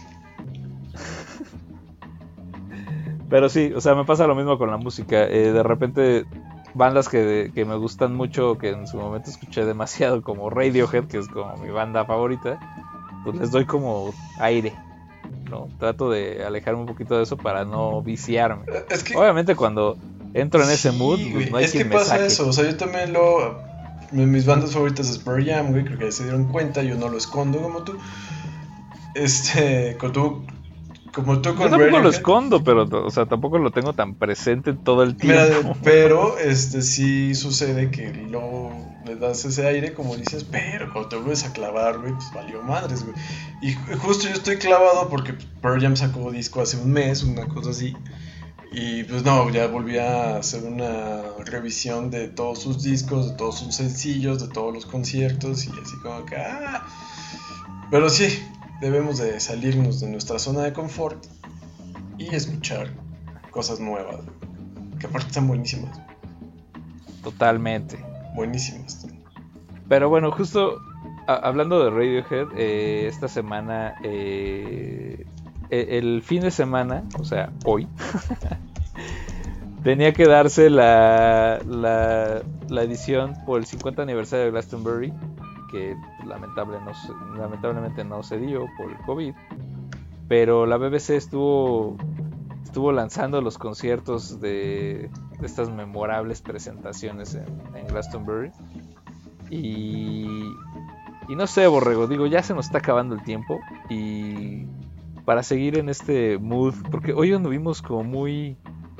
Pero sí, o sea, me pasa lo mismo con la música. Eh, de repente, bandas que, que me gustan mucho, que en su momento escuché demasiado, como Radiohead, que es como mi banda favorita, pues les doy como aire, ¿no? Trato de alejarme un poquito de eso para no viciarme. Es que... Obviamente cuando entro en ese Sí, mood, güey, pues no hay es que quien me pasa saque. eso, o sea, yo también lo... Mis bandas favoritas es Pearl Jam, güey, creo que ya se dieron cuenta, yo no lo escondo como tú. Este, como tú, como tú Yo con tampoco lo Radiohead. escondo, pero, o sea, tampoco lo tengo tan presente todo el tiempo. Mira, pero este sí sucede que luego le das ese aire, como dices, pero cuando te vuelves a clavar, güey, pues valió madres, güey. Y ju- justo yo estoy clavado porque Pearl Jam sacó disco hace un mes, una cosa así. Y pues no, ya volví a hacer una revisión de todos sus discos, de todos sus sencillos, de todos los conciertos y así como que, ah. Pero sí, debemos de salirnos de nuestra zona de confort y escuchar cosas nuevas, que aparte están buenísimas, Totalmente. buenísimas. Pero bueno, justo a- hablando de Radiohead, eh, esta semana, eh, e- el fin de semana, o sea, hoy, tenía que darse la, la, la edición por el cincuenta aniversario de Glastonbury, que lamentable no se- lamentablemente no se dio por el COVID, pero la B B C estuvo, estuvo lanzando los conciertos de, de estas memorables presentaciones en, en Glastonbury. Y, y no sé, Borrego, digo, ya se nos está acabando el tiempo. Y para seguir en este mood, porque hoy anduvimos como muy,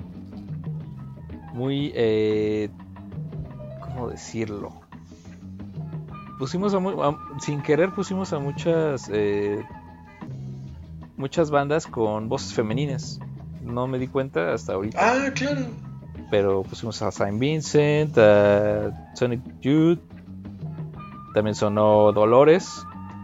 muy, eh, ¿cómo decirlo? Pusimos a, mu- a- sin querer pusimos a muchas, eh, muchas bandas con voces femeninas. No me di cuenta hasta ahorita. Ah, claro. Pero pusimos a Saint Vincent, a Sonic Youth, también sonó Dolores.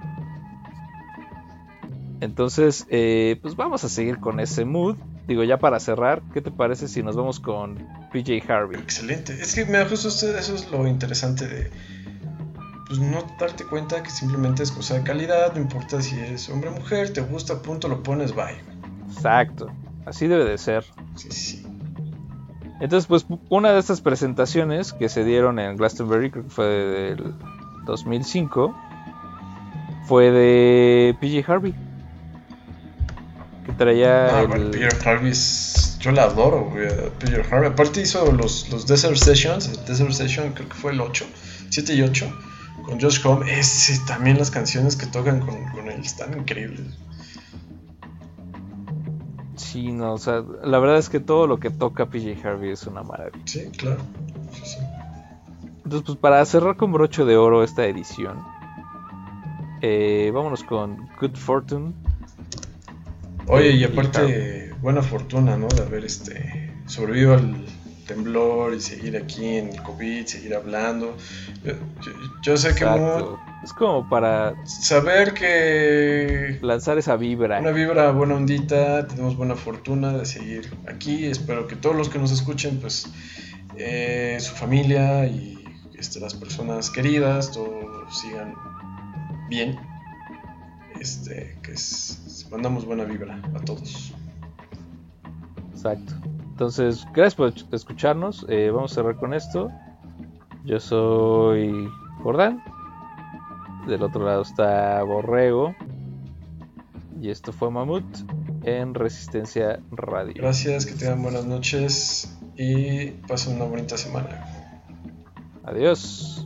Entonces, eh, pues vamos a seguir con ese mood. Digo, ya para cerrar, ¿qué te parece si nos vamos con P J Harvey? Excelente. Es que mira, justo eso eso es lo interesante de pues no darte cuenta que simplemente es cosa de calidad, no importa si es hombre o mujer, te gusta, punto, lo pones, bye. Exacto, así debe de ser. Sí, sí. Entonces, pues una de estas presentaciones que se dieron en Glastonbury, creo que fue del dos mil cinco, fue de P J Harvey, que traía Ah, el... bueno, Peter Harvey es... Yo la adoro, güey, a Peter Harvey. Aparte hizo los, los Desert Sessions, el Desert Session creo que fue el ocho, siete y ocho, con Josh Homme. Ese, también las canciones que tocan con, con él están increíbles. Sí, no, o sea, la verdad es que todo lo que toca P J Harvey es una maravilla. Sí, claro. Sí, sí. Entonces, pues para cerrar con broche de oro esta edición, eh, vámonos con Good Fortune. Oye, y Y aparte, buena fortuna, ¿no? De haber este sobrevivido al temblor y seguir aquí en el COVID, seguir hablando. Yo, yo- yo sé que Exacto. mu- Es como para saber que lanzar esa vibra. una vibra buena ondita, tenemos buena fortuna de seguir aquí. Espero que todos los que nos escuchen, pues eh, su familia y este, las personas queridas, todos sigan bien. Este, que es, mandamos buena vibra a todos. Exacto. Entonces, gracias por escucharnos. Eh, vamos a cerrar con esto. Yo soy Jordán. Del otro lado está Borrego. Y esto fue Mamut en Resistencia Radio. Gracias, que tengan buenas noches y pasen una bonita semana. Adiós.